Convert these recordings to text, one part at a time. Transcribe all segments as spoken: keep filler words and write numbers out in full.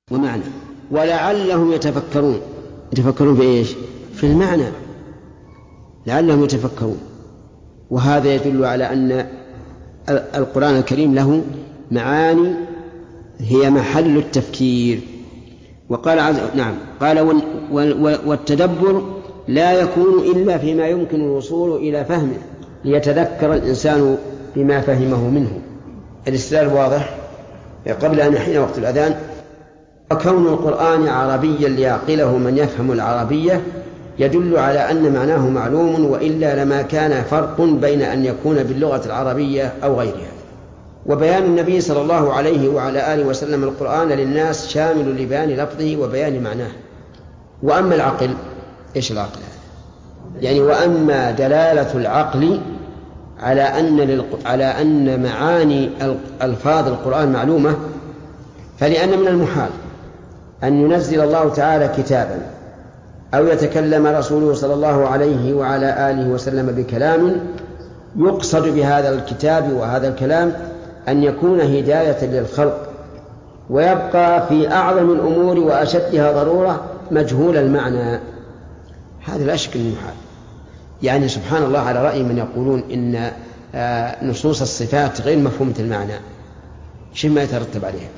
ومعنى. ولعلهم يتفكرون. يتفكرون في إيش؟ في المعنى. لعلهم يتفكرون. وهذا يدل على أن القرآن الكريم له معاني هي محل التفكير. وقال عز نعم قال والتدبر لا يكون إلا فيما يمكن الوصول إلى فهمه ليتذكر الإنسان بما فهمه منه. الاستدلال واضح قبل أن يحين وقت الأذان. وكون القرآن عربيا ليعقله من يفهم العربية يدل على أن معناه معلوم، وإلا لما كان فرق بين أن يكون باللغة العربية أو غيرها. وبيان النبي صلى الله عليه وعلى آله وسلم القرآن للناس شامل لبيان لفظه وبيان معناه. وأما العقل، إيش العقل؟ يعني وأما دلالة العقل على أن على أن معاني ألفاظ القرآن معلومة، فلأن من المحال أن ينزل الله تعالى كتابا أو يتكلم رسوله صلى الله عليه وعلى آله وسلم بكلام يقصد بهذا الكتاب وهذا الكلام أن يكون هداية للخلق، ويبقى في أعظم الأمور وأشدها ضرورة مجهول المعنى. هذا لا شك أنه محال. يعني سبحان الله على رأي من يقولون إن نصوص الصفات غير مفهومة المعنى، شيء ما يترتب عليها.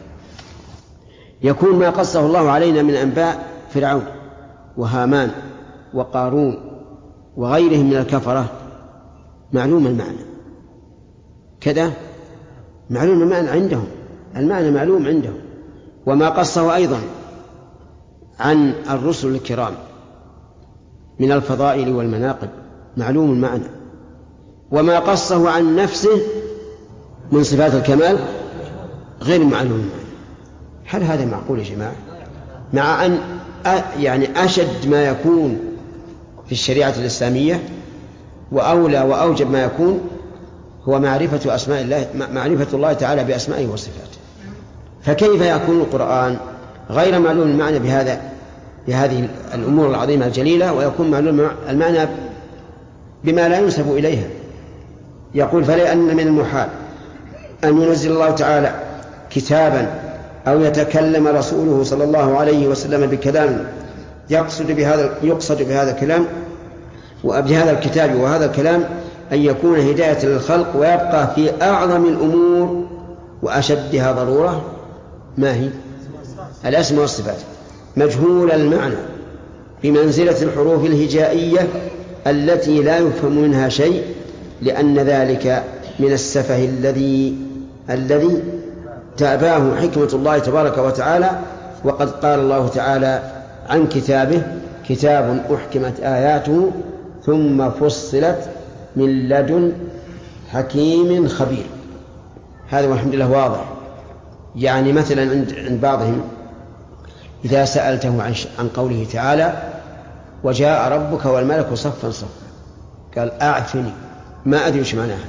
يكون ما قصه الله علينا من أنباء فرعون وهامان وقارون وغيرهم من الكفرة معلوم المعنى، كذا معلوم المعنى عندهم، المعنى معلوم عندهم. وما قصه أيضا عن الرسل الكرام من الفضائل والمناقب معلوم المعنى. وما قصه عن نفسه من صفات الكمال غير معلوم المعنى. هل هذا معقول يا جماعة؟ مع أن يعني أشد ما يكون في الشريعة الإسلامية وأولى وأوجب ما يكون هو معرفة أسماء الله، معرفة الله تعالى بأسمائه وصفاته. فكيف يكون القرآن غير معلوم المعنى بهذا بهذه الأمور العظيمة الجليلة، ويكون معلوم المعنى بما لا ينسب إليها؟ يقول فلأن من المحال أن ينزل الله تعالى كتابا أو يتكلم رسوله صلى الله عليه وسلم بكلام يقصد بهذا يقصد بهذا الكلام وبهذا الكتاب وهذا الكلام أن يكون هداية للخلق، ويبقى في أعظم الأمور وأشدها ضرورة ما هي؟ الأسماء والصفات مجهول المعنى بمنزلة الحروف الهجائية التي لا يفهم منها شيء، لأن ذلك من السفه الذي الذي تأباه حكمة الله تبارك وتعالى. وقد قال الله تعالى عن كتابه كتاب أحكمت آياته ثم فصلت من لدن حكيم خبير. هذا والحمد لله واضح. يعني مثلا عند عند بعضهم إذا سألته عن عن قوله تعالى وجاء ربك والملك صفا صفا، قال أعفني، ما أدري وش معناها.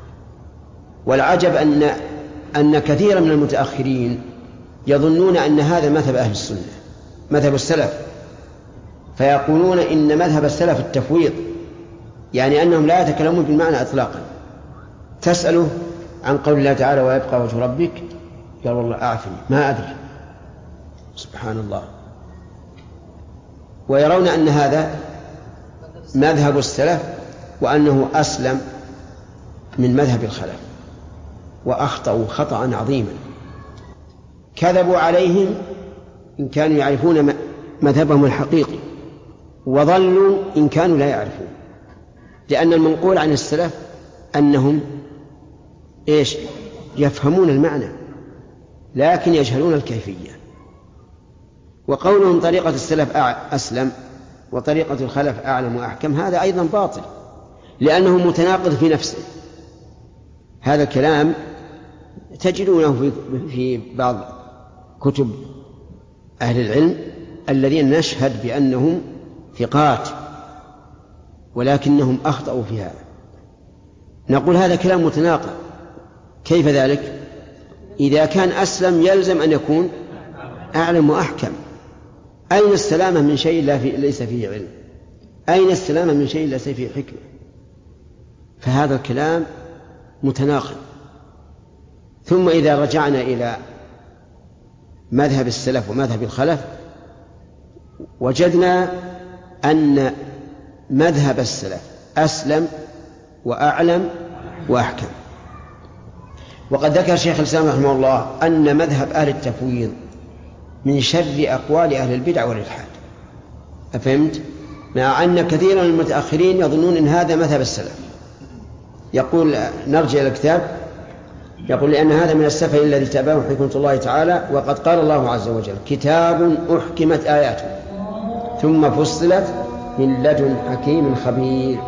والعجب أن أن كثيرا من المتأخرين يظنون أن هذا مذهب أهل السنة، مذهب السلف، فيقولون إن مذهب السلف التفويض، يعني أنهم لا يتكلمون بالمعنى إطلاقا. تسأله عن قول الله تعالى ويبقى وجه ربك، قال والله أعفني ما أدري. سبحان الله. ويرون أن هذا مذهب السلف وأنه أسلم من مذهب الخلف، وأخطأوا خطأ عظيما. كذبوا عليهم إن كانوا يعرفون مذهبهم الحقيقي، وضلوا إن كانوا لا يعرفون، لأن المنقول عن السلف أنهم إيش؟ يفهمون المعنى لكن يجهلون الكيفية. وقولهم طريقة السلف أسلم وطريقة الخلف أعلم وأحكم هذا أيضا باطل، لأنه متناقض في نفسه. هذا الكلام تجدونه في بعض كتب أهل العلم الذين نشهد بأنهم ثقات، ولكنهم أخطأوا في هذا. نقول هذا كلام متناقض. كيف ذلك؟ إذا كان أسلم يلزم أن يكون أعلم وأحكم. أين السلامة من شيء لا في ليس فيه علم؟ أين السلامة من شيء ليس فيه حكمة؟ فهذا الكلام متناقض. ثم إذا رجعنا إلى مذهب السلف ومذهب الخلف وجدنا أن مذهب السلف أسلم وأعلم وأحكم. وقد ذكر شيخ الإسلام رحمه الله أن مذهب أهل التفويض من شر أقوال أهل البدع والإلحاد. أفهمت؟ مع أن كثيرا من المتأخرين يظنون أن هذا مذهب السلف. يقول نرجع إلى الكتاب، يقول لأن هذا من السفه الذي تابعه حكمة الله تعالى، وقد قال الله عز وجل كتاب أحكمت آياته ثم فصلت من لدن حكيم خبير.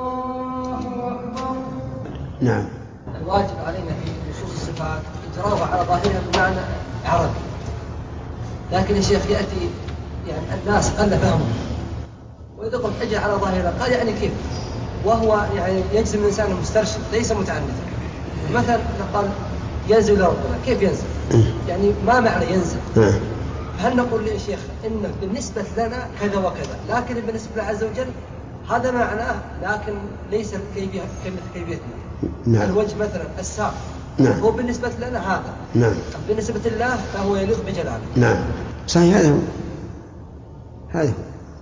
نعم. الواجب علينا في نصوص الصفات إجراءها على ظاهرها بمعنى عربي، لكن يا شيخ يأتي يعني الناس قل فهمهم وإذا قلت أجل على ظاهرها قال يعني كيف، وهو يعني يجزم الإنسان مسترشد ليس متعنتا. مثلا قال ينزل لربنا، كيف ينزل؟ يعني ما معنى ينزل؟ هل نقول يا شيخ إن بالنسبة لنا كذا وكذا، لكن بالنسبة له عز وجل هذا معناه، لكن ليس كيفية كيفيتنا. نعم. الوجه مثلا الساق، نعم. هو بالنسبة لنا هذا، نعم. بالنسبة لله فهو يليق بجلاله. نعم صحيح، هذا هو هذا هو.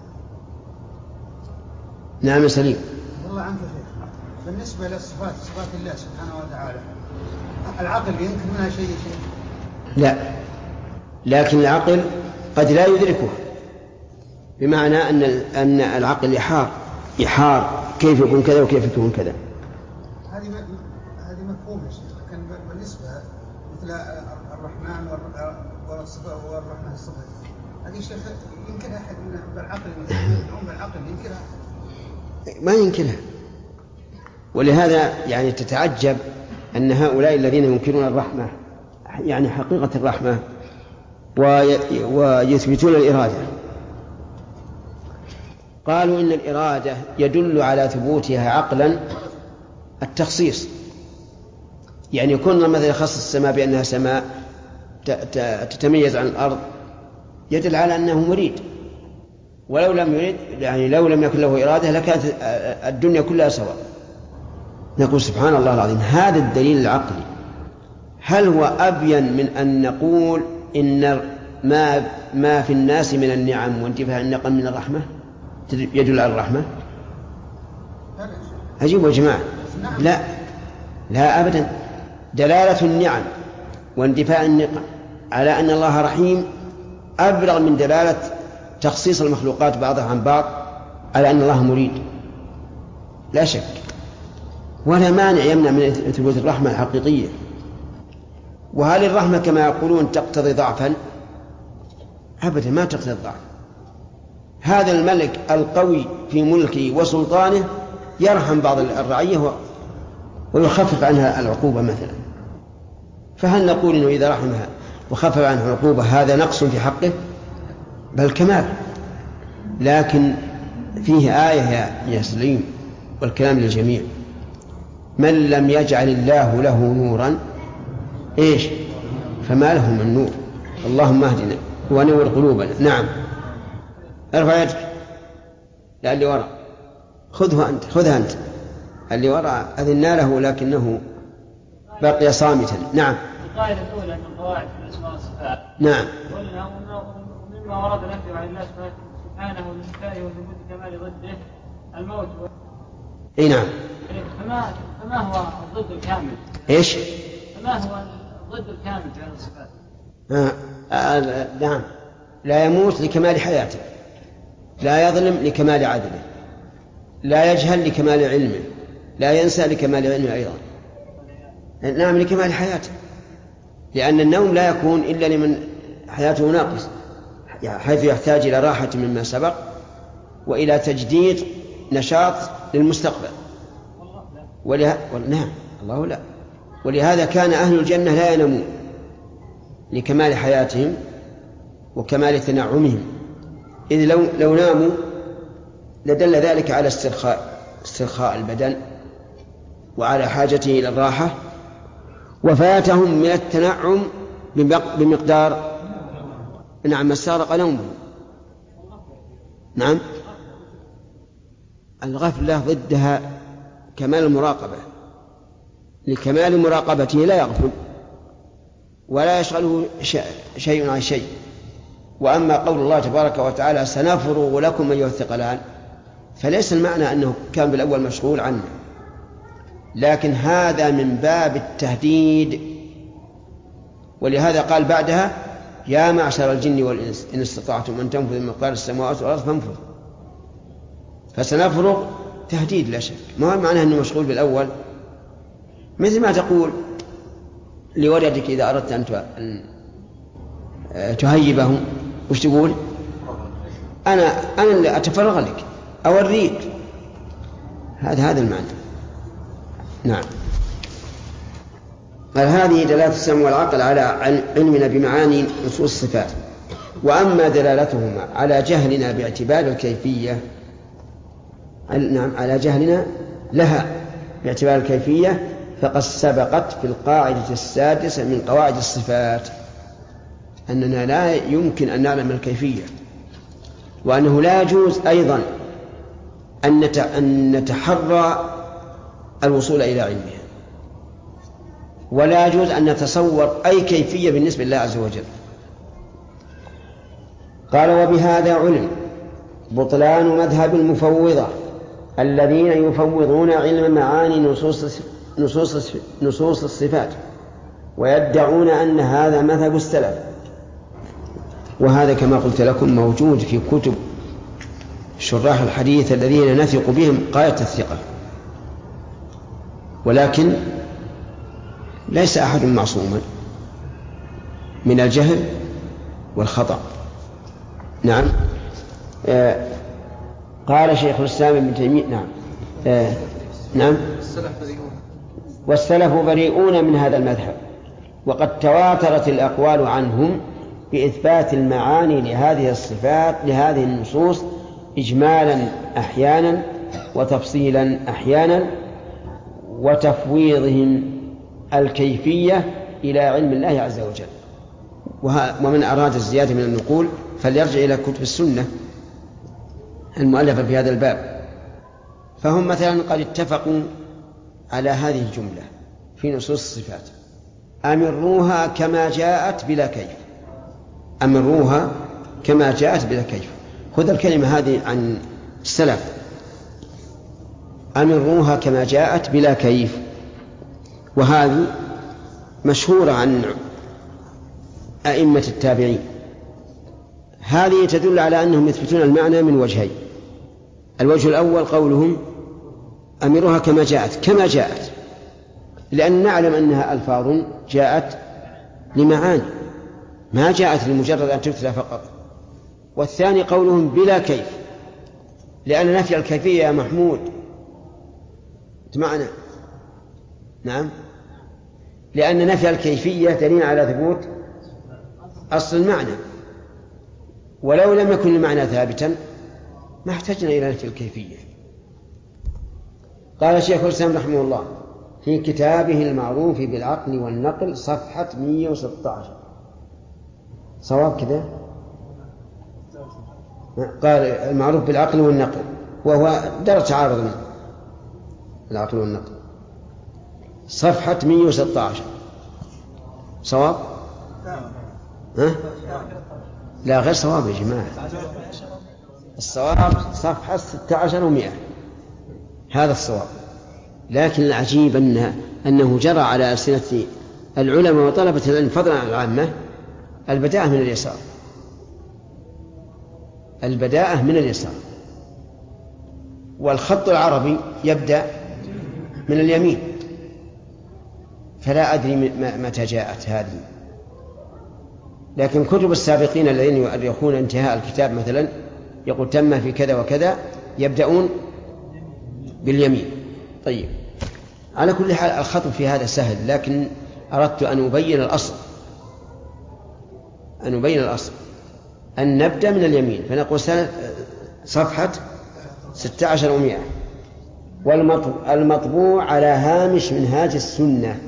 نعم سليم. الله عنك شيخ، بالنسبة للصفات صفات الله سبحانه وتعالى العقل ينكر منها شيء شيء؟ لا، لكن العقل قد لا يدركه، بمعنى أن أن العقل يحار يحار كيف يكون كذا وكيف يكون كذا. هذه هذه مفهومة يا شيخ، لكن بالنسبة مثل الرحمن والصفة والرحمن الصفة هذه شيخ ينكرها أحد من بالعقل يدعون بالعقل ينكرها؟ ما ينكرها. ولهذا يعني تتعجب أن هؤلاء الذين ينكرون الرحمة يعني حقيقة الرحمة ويثبتون الإرادة، قالوا إن الإرادة يدل على ثبوتها عقلا التخصيص، يعني يكون مثلا يخصص السماء بأنها سماء تتميز عن الأرض يدل على أنه مريد، ولو لم يريد يعني لو لم يكن له إرادة لكانت الدنيا كلها سواء. نقول سبحان الله العظيم، هذا الدليل العقلي هل هو أبين من أن نقول إن ما ما في الناس من النعم وانتفاء النقم من الرحمة يدل على الرحمة؟ عجيب يا جماعة. لا لا أبدا، دلالة النعم واندفاع النقم على أن الله رحيم أبلغ من دلالة تخصيص المخلوقات بعضها عن بعض على أن الله مريد، لا شك. ولا مانع يمنع من ثبوت الرحمة الحقيقية. وهل الرحمة كما يقولون تقتضي ضعفا؟ أبدا ما تقتضي الضعف. هذا الملك القوي في ملكه وسلطانه يرحم بعض الرعية ويخفف عنها العقوبة مثلا، فهل نقول إنه إذا رحمها وخفف عنها العقوبة هذا نقص في حقه؟ بل كمال. لكن فيه آية يا سليم والكلام للجميع: من لم يجعل الله له نورا إيش فما له من نور. اللهم اهدنا ونور قلوبنا. نعم ارفع يدك. لا اللي وراء خذه أنت، خذها أنت. اللي وراء أذنا له لكنه بقي صامتا. نعم. القاعدة الأولى من قواعد الأسماء والصفات. نعم. قلنا مما ورد نفي عن الله سبحانه والنفاء وثبوت كمال ضده الموت. اي نعم. فما فما هو الضد الكامل؟ ايش؟ فما هو الضد الكامل في هذه الصفات؟ آه. آه. نعم. لا يموت لكمال حياته، لا يظلم لكمال عدله، لا يجهل لكمال علمه، لا ينسى لكمال علمه أيضا. نعم لكمال حياته، لأن النوم لا يكون إلا لمن حياته ناقص، حيث يحتاج إلى راحة مما سبق وإلى تجديد نشاط للمستقبل. وله... نعم الله لا. ولهذا كان أهل الجنة لا ينامون لكمال حياتهم وكمال تنعمهم، إذ لو, لو ناموا لدل ذلك على استرخاء استرخاء البدن وعلى حاجته إلى الراحة، وفاتهم من التنعم بمقدار نعم سارق نومهم. نعم الغفلة ضدها كمال المراقبة، لكمال مراقبته لا يغفل. ولا يشغله شيء عن شيء. وأما قول الله تبارك وتعالى سنفرغ لكم أيها الثقلان، فليس المعنى أنه كان بالأول مشغول عنه، لكن هذا من باب التهديد. ولهذا قال بعدها يا معشر الجن والإنس إن استطعتم أن تنفذوا من مقدار السماوات والأرض فانفذوا. فسنفرغ تهديد لا شك، ما هو معناه أنه مشغول بالأول. مثل ما تقول لولدك إذا أردت أن تهيبه وش تقول؟ أنا أنا اللي أتفرغ لك أوريك. هذا هذا المعنى. نعم. قال هذه دلالة السمع والعقل على علمنا بمعاني نصوص الصفات. وأما دلالتهما على جهلنا باعتبار الكيفية، نعم على جهلنا لها باعتبار الكيفية، فقد سبقت في القاعدة السادسة من قواعد الصفات أننا لا يمكن أن نعلم الكيفية، وأنه لا يجوز أيضا أن نتحرى الوصول إلى علمها، ولا يجوز أن نتصور أي كيفية بالنسبة لله عز وجل. قال وبهذا علم بطلان مذهب المفوضة الذين يفوضون علم معاني نصوص نصوص نصوص الصفات، ويدعون أن هذا مذهب السلف. وهذا كما قلت لكم موجود في كتب شراح الحديث الذين نثق بهم غاية الثقة، ولكن ليس أحد معصوما من الجهل والخطأ. نعم. آه قال شيخ الإسلام ابن تيمية نعم آه نعم والسلف بريئون من هذا المذهب، وقد تواترت الأقوال عنهم بإثبات المعاني لهذه الصفات لهذه النصوص إجمالا أحيانا وتفصيلا أحيانا، وتفويضهم الكيفية إلى علم الله عز وجل. ومن أراد الزيادة من النقول فليرجع إلى كتب السنة المؤلفة في هذا الباب. فهم مثلا قد اتفقوا على هذه الجملة في نصوص الصفات: أمروها كما جاءت بلا كيف. أمروها كما جاءت بلا كيف. خذ الكلمة هذه عن السلف: أمروها كما جاءت بلا كيف. وهذه مشهورة عن أئمة التابعين. هذه تدل على أنهم يثبتون المعنى من وجهين: الوجه الأول قولهم أمروها كما جاءت، كما جاءت لأن نعلم أنها ألفاظ جاءت لمعاني، ما جاءت لمجرد أن تتلى فقط. والثاني قولهم بلا كيف، لأن نفي الكيفية يا محمود معنا نعم لأن نفي الكيفية دليل على ثبوت أصل المعنى، ولو لم يكن المعنى ثابتا ما احتجنا إلى نفي الكيفية. قال الشيخ الإسلام رحمه الله في كتابه المعروف بالعقل والنقل صفحة مئة وستة عشر، صواب كذا؟ قال المعروف بالعقل والنقل، وهو درجة تعارض منه العقل والنقل، صفحة مئة وستة عشر، صواب؟ ها؟ لا غير صواب يا جماعة، الصواب صفحة ستة عشر ومئة، هذا الصواب. لكن العجيب أنه, أنه جرى على ألسنة العلماء وطلبة العلم فضلا عن العامة البداءة من اليسار، البداءة من اليسار، والخط العربي يبدأ من اليمين. فلا أدري متى جاءت هذه، لكن كتب السابقين الذين يؤرخون انتهاء الكتاب مثلا يقول تم في كذا وكذا يبدأون باليمين. طيب، على كل حال الخط في هذا سهل، لكن أردت أن أبين الأصل أن أبين الأصل أن نبدأ من اليمين، فنقول صفحة ستة عشر ومئة. والمطبوع على هامش منهاج السنة،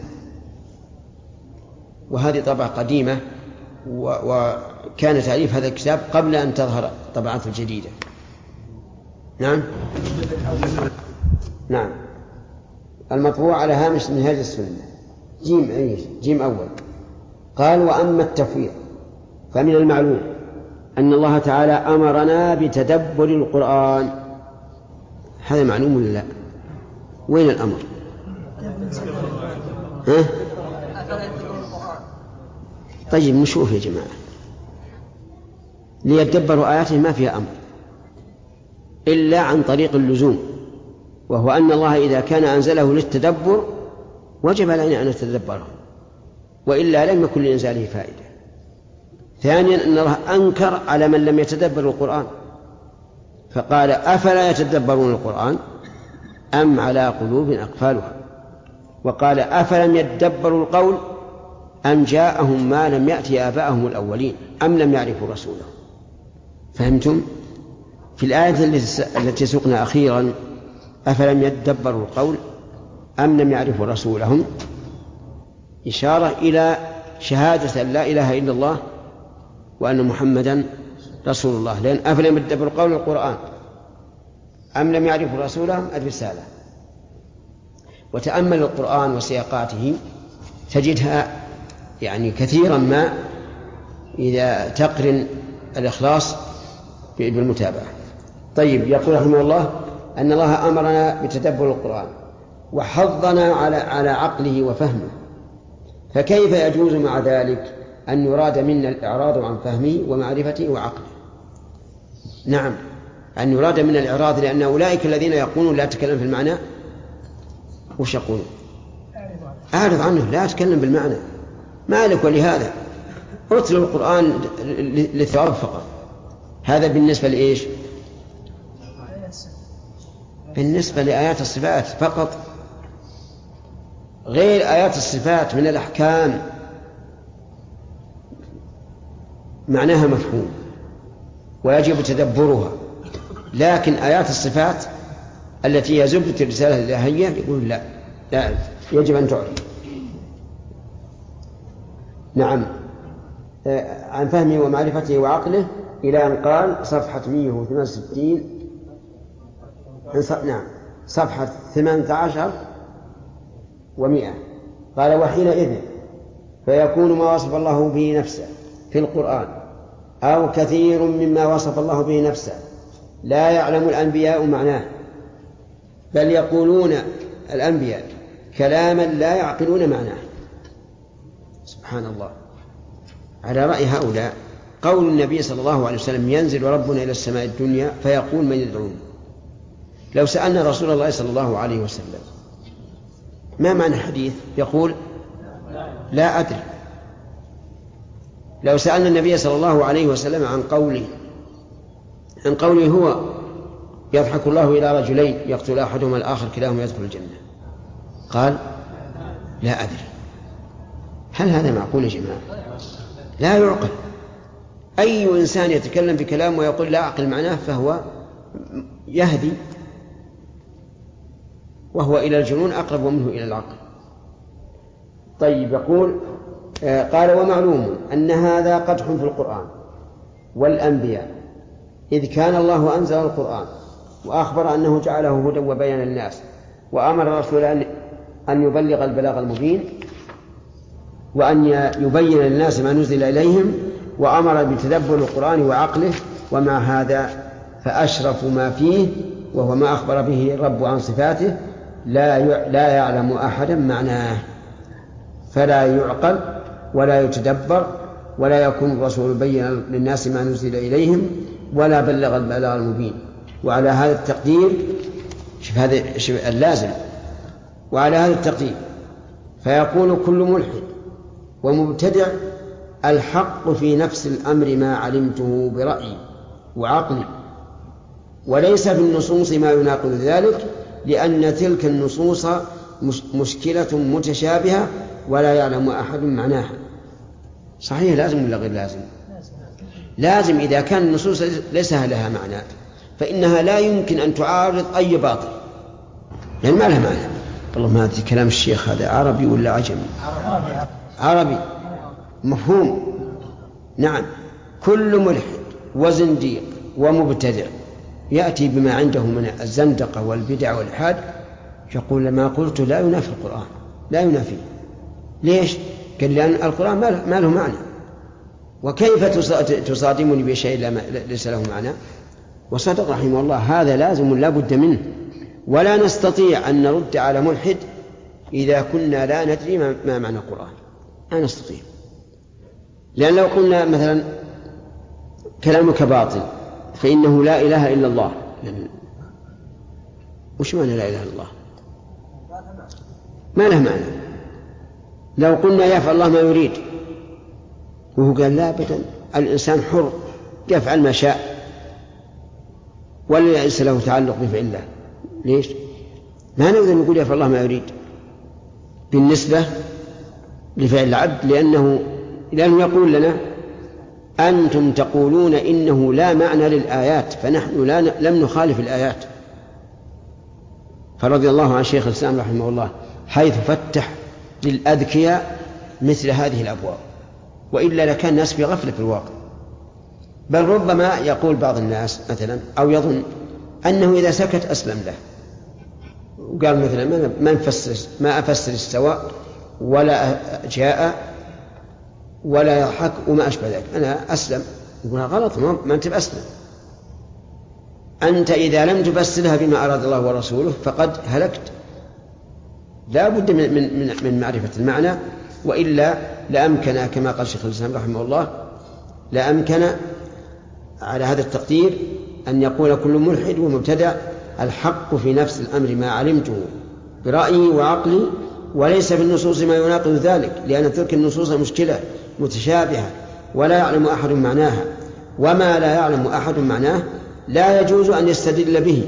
وهذه طبعة قديمة، وكان تأليف هذا الكتاب قبل أن تظهر طبعاته الجديدة. نعم نعم المطبوع على هامش منهاج السنة، جيم أيش جيم أول. قال وأما التفويض فمن المعلوم أن الله تعالى أمرنا بتدبر القرآن. هذا معلوم ولا لا؟ وين الأمر؟ ها؟ طيب نشوف يا جماعة، ليتدبروا آياته ما فيها أمر إلا عن طريق اللزوم، وهو أن الله إذا كان أنزله للتدبر وجب علينا أن نتدبره، وإلا لم يكن لإنزاله فائدة. ثانيا أن الله أنكر على من لم يتدبر القرآن، فقال أفلا يتدبرون القرآن أم على قلوب أقفالها، وقال أفلم يتدبروا القول أم جاءهم ما لم يأتي آباءهم الأولين أم لم يعرفوا رسوله. فهمتم؟ في الآية التي سقنا أخيرا أفلم يتدبروا القول أم لم يعرفوا رسولهم إشارة إلى شهادة أن لا إله إلا الله وأن محمدا رسول الله، لأن أفلم يتدبروا قول القرآن أم لم يعرفوا رسولهم الرسالة. وتأمل القرآن وسياقاته تجدها يعني كثيرا ما إذا تقرن الإخلاص بالمتابعة. طيب، يقول رحمه الله أن الله أمرنا بتدبر القرآن وحضنا على على عقله وفهمه، فكيف يجوز مع ذلك أن يراد منا الإعراض عن فهمه ومعرفته وعقله؟ نعم، أن يراد منا الإعراض، لأن أولئك الذين يقولون لا تكلم في المعنى وش يقولون؟ أعرض عنه، لا أتكلم بالمعنى مالك. ولهذا أتلو القرآن للثواب فقط. هذا بالنسبة لإيش؟ بالنسبة لآيات الصفات فقط. غير آيات الصفات من الأحكام معناها مفهوم ويجب تدبرها، لكن آيات الصفات التي هي زبدة الرسالة الإلهية يقول لا لا يجب أن تعرف. نعم، عن فهمه ومعرفته وعقله إلى أن قال صفحة مئة وثمانية وستين، نعم صفحة ثمانية عشر ومئة، قال وحينئذ فيكون ما وصف الله به نفسه في القرآن أو كثير مما وصف الله به نفسه لا يعلم الأنبياء معناه، بل يقولون الأنبياء كلاما لا يعقلون معناه. سبحان الله. على رأي هؤلاء قول النبي صلى الله عليه وسلم ينزل ربنا إلى السماء الدنيا فيقول من يدعون. لو سألنا رسول الله صلى الله عليه وسلم ما معنى الحديث يقول لا أدري. لو سألنا النبي صلى الله عليه وسلم عن قوله عن قوله هو يضحك الله إلى رجلين يقتل أحدهما الآخر كلاهما يدخل الجنة قال لا أدري. هل هذا معقول يا جماعة؟ لا يعقل. أي إنسان يتكلم بكلام ويقول لا أعقل معناه فهو يهدي، وهو إلى الجنون أقرب منه إلى العقل. طيب، يقول قال ومعلوم أن هذا قدح في القرآن والأنبياء، إذ كان الله أنزل القرآن وأخبر أنه جعله هدى وبيانا للناس، وأمر الرسول أن يبلغ البلاغ المبين وأن يبين للناس ما نزل إليهم، وأمر بتدبر القرآن وعقله. ومع هذا فأشرف ما فيه وهو ما أخبر به الرب عن صفاته لا لا يعلم أحدا معناه، فلا يعقل ولا يتدبر ولا يكون الرسول بين للناس ما نزل إليهم ولا بلغ البلاغ المبين. وعلى هذا التقدير شوف هذا شوف اللازم، وعلى هذا التقدير فيقول كل ملحد ومبتدع الحق في نفس الأمر ما علمته برأيي وعقلي، وليس في النصوص ما يناقض ذلك، لأن تلك النصوص مشكلة متشابهة ولا يعلم أحد معناها. صحيح لازم ولا غير لازم؟ لازم. إذا كان النصوص ليس لها معنى فإنها لا يمكن أن تعارض أي باطل، لأن ما لها معنى. والله ما أدري كلام الشيخ هذا عربي ولا عجمي؟ عربي مفهوم. نعم، كل ملحد وزنديق ومبتدع يأتي بما عنده من الزندقة والبدع والإلحاد يقول ما قلت لا ينافي القرآن، لا ينافي. ليش؟ قال لأن القرآن ما له معنى، وكيف تصادمني بشيء ليس له معنى؟ وصدق رحمه الله، هذا لازم لا بد منه، ولا نستطيع أن نرد على ملحد إذا كنا لا ندري ما معنى القرآن، لا نستطيع. لأن لو قلنا مثلا كلامك باطل فإنه لا إله إلا الله، وش معنى لا إله إلا الله؟ ما له معنى. لو قلنا يفعل الله ما يريد وهو قال لا أبدا، الإنسان حر يفعل ما شاء ولا ليس له تعلق بفعل الله، ليش؟ ما نقدر نقول يفعل الله ما يريد بالنسبة لفعل العبد، لأنه لأنه يقول لنا أنتم تقولون إنه لا معنى للآيات، فنحن لا لم نخالف الآيات. فرضي الله عن شيخ الإسلام رحمه الله حيث فتح للأذكياء مثل هذه الأبواب، وإلا لكان الناس في غفلة في الواقع. بل ربما يقول بعض الناس مثلا أو يظن أنه إذا سكت أسلم له، وقال مثلا ما نفسر ما أفسر السواء ولا جاء ولا يضحك وما أشبه ذلك، أنا أسلم. يقول غلط، ما أنت بأسلم. أنت إذا لم تفسرها بما أراد الله ورسوله فقد هلكت. لا بد من, من, من معرفة المعنى، وإلا لأمكن كما قال شيخ الإسلام رحمه الله لأمكن على هذا التقدير أن يقول كل ملحد ومبتدع الحق في نفس الأمر ما علمته برأيي وعقلي، وليس في النصوص ما يناقض ذلك، لأن تلك النصوص مشكلة متشابهة ولا يعلم أحد معناها، وما لا يعلم أحد معناه لا يجوز أن يستدل به.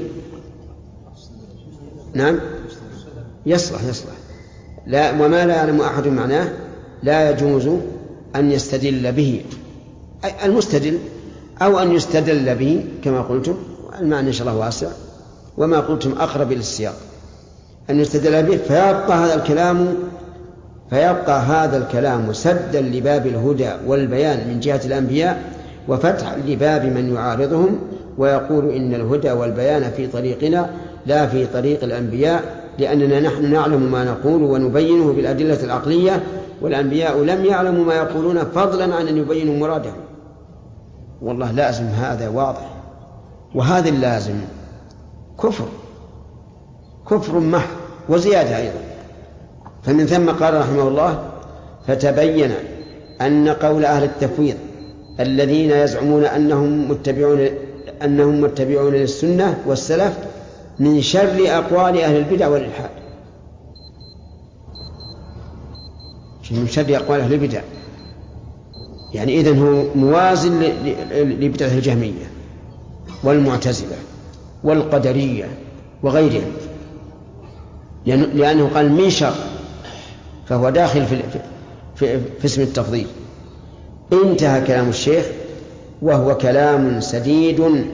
نعم يصلح يصلح لا وما لا يعلم أحد معناه لا يجوز أن يستدل به، المستدل أو أن يستدل به كما قلتم، المعنى إن شاء الله واسع، وما قلتم أقرب إلى السياق، أن يستدل به فيبقى هذا الكلام فيبقى هذا الكلام سدا لباب الهدى والبيان من جهة الأنبياء، وفتح لباب من يعارضهم ويقول إن الهدى والبيان في طريقنا لا في طريق الأنبياء، لأننا نحن نعلم ما نقول ونبينه بالأدلة العقلية، والأنبياء لم يعلموا ما يقولون فضلا عن أن يبينوا مرادهم. والله لازم هذا واضح، وهذا اللازم كفر كفر محض وزيادة أيضا. فمن ثم قال رحمه الله فتبين أن قول أهل التفويض الذين يزعمون أنهم متبعون أنهم متبعون للسنة والسلف من شر أقوال أهل البدع والإلحاد، من شر أقوال أهل البدع، يعني إذن هو موازن لبدعة الجهمية والمعتزلة والقدرية وغيرهم، لأنه قال من شر، فهو داخل في, في, في اسم التفضيل. انتهى كلام الشيخ، وهو كلام سديد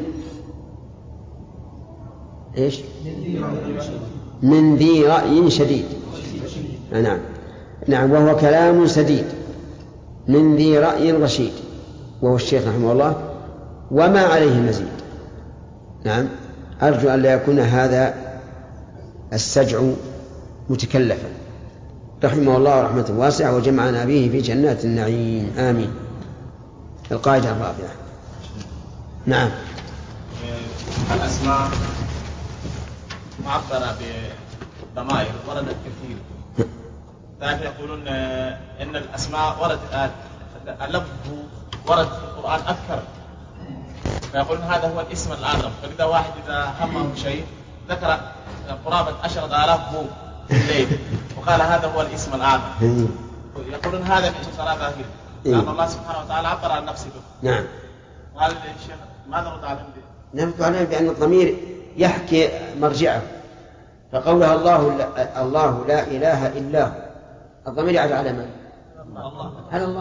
إيش؟ من ذي رأي شديد. نعم نعم وهو كلام سديد من ذي رأي رشيد، وهو الشيخ رحمه الله، وما عليه مزيد. نعم أرجو أن لا يكون هذا السجع متكلفا، رحمه الله رحمة واسعة وجمعنا به في جنات النعيم، آمين. القاعدة الرابعة. نعم الأسماء معبرة بضمائر وردت كثير، لكن يقولون إن الأسماء وردت اللفظ ورد في القرآن أكثر، فيقولون هذا هو الاسم الأعظم. فإذا واحد إذا همه شيء ذكر قرابة عشرة آلاف بو في الليل وقال هذا هو الاسم الأعظم، يقولون هذا من شرع ظاهر، لأن الله سبحانه وتعالى عبر عن نفسه به. نعم قال الشيخ ماذا نرد عليهم به؟ نرد عليهم بأن الضمير يحكي مرجعه، فقولها الله الله لا إله إلا هو، الضمير يعود على من؟ على الله.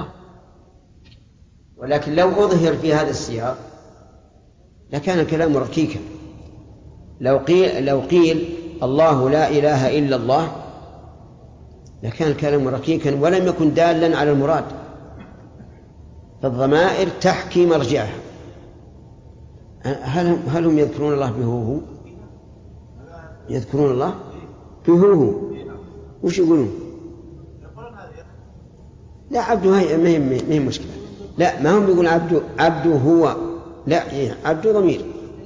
ولكن لو أظهر في هذا السياق لكان الكلام ركيكا. لو قيل لو قيل الله لا إله إلا الله لكان الكلام ركيكا ولم يكن دالا على المراد، فالضمائر تحكي مرجعها. هل هل هم يذكرون الله بهوه؟ يذكرون الله بهوه. وش يقولون؟ لا عبده هي ما هي ما هي مشكلة. لا ما هم بيقول عبده عبده هو، لا إيه عبده ضمير.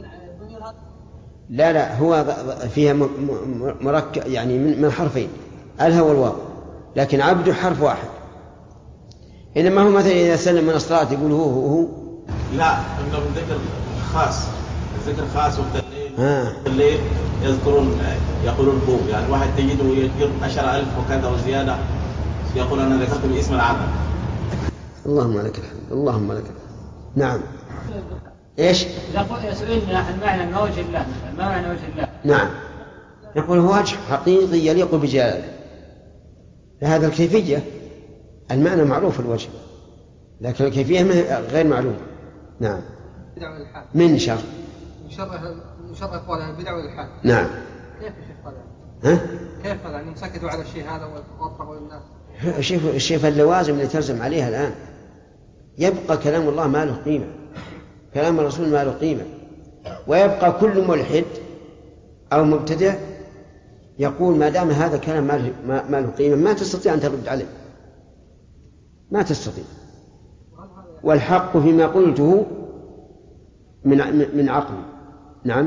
لا لا هو فيها مركب يعني من حرفين الها والواو، لكن عبده حرف واحد. إنما هو مثلا إذا سلم من الصلاة يقول هو هو, هو. لا إنه من ذكر خاص، ذكر خاص وبالليل آه. بالليل يذكرون يقولون هو، يعني واحد تجده يذكر عشرة ألف وكذا وزيادة يقول أنا ذكرت باسم العظم. اللهم لك الحمد، اللهم لك الحمد. نعم. إيش؟ يقول سئلنا عن معنى ما وجه الله، ما معنى وجه الله؟ نعم. يقول هو وجه حقيقي يليق بجلاله، هذا الكيفية. المعنى معروف الوجه، لكن الكيفية غير معلومة. نعم. من شر من شر من شر أقوال البدع والإلحاد. نعم. كيف يا شيخ هذا؟ ها؟ كيف هذا يعني سكتوا على الشيء هذا وأطرحوا للناس؟ شوف الشيء اللوازم اللي تلزم عليها الآن. يبقى كلام الله ما له قيمة، كلام الرسول ما له قيمة، ويبقى كل ملحد أو مبتدع يقول ما دام هذا الكلام ما له قيمة ما تستطيع أن ترد عليه، ما تستطيع. والحق فيما قلته من من عقل. نعم.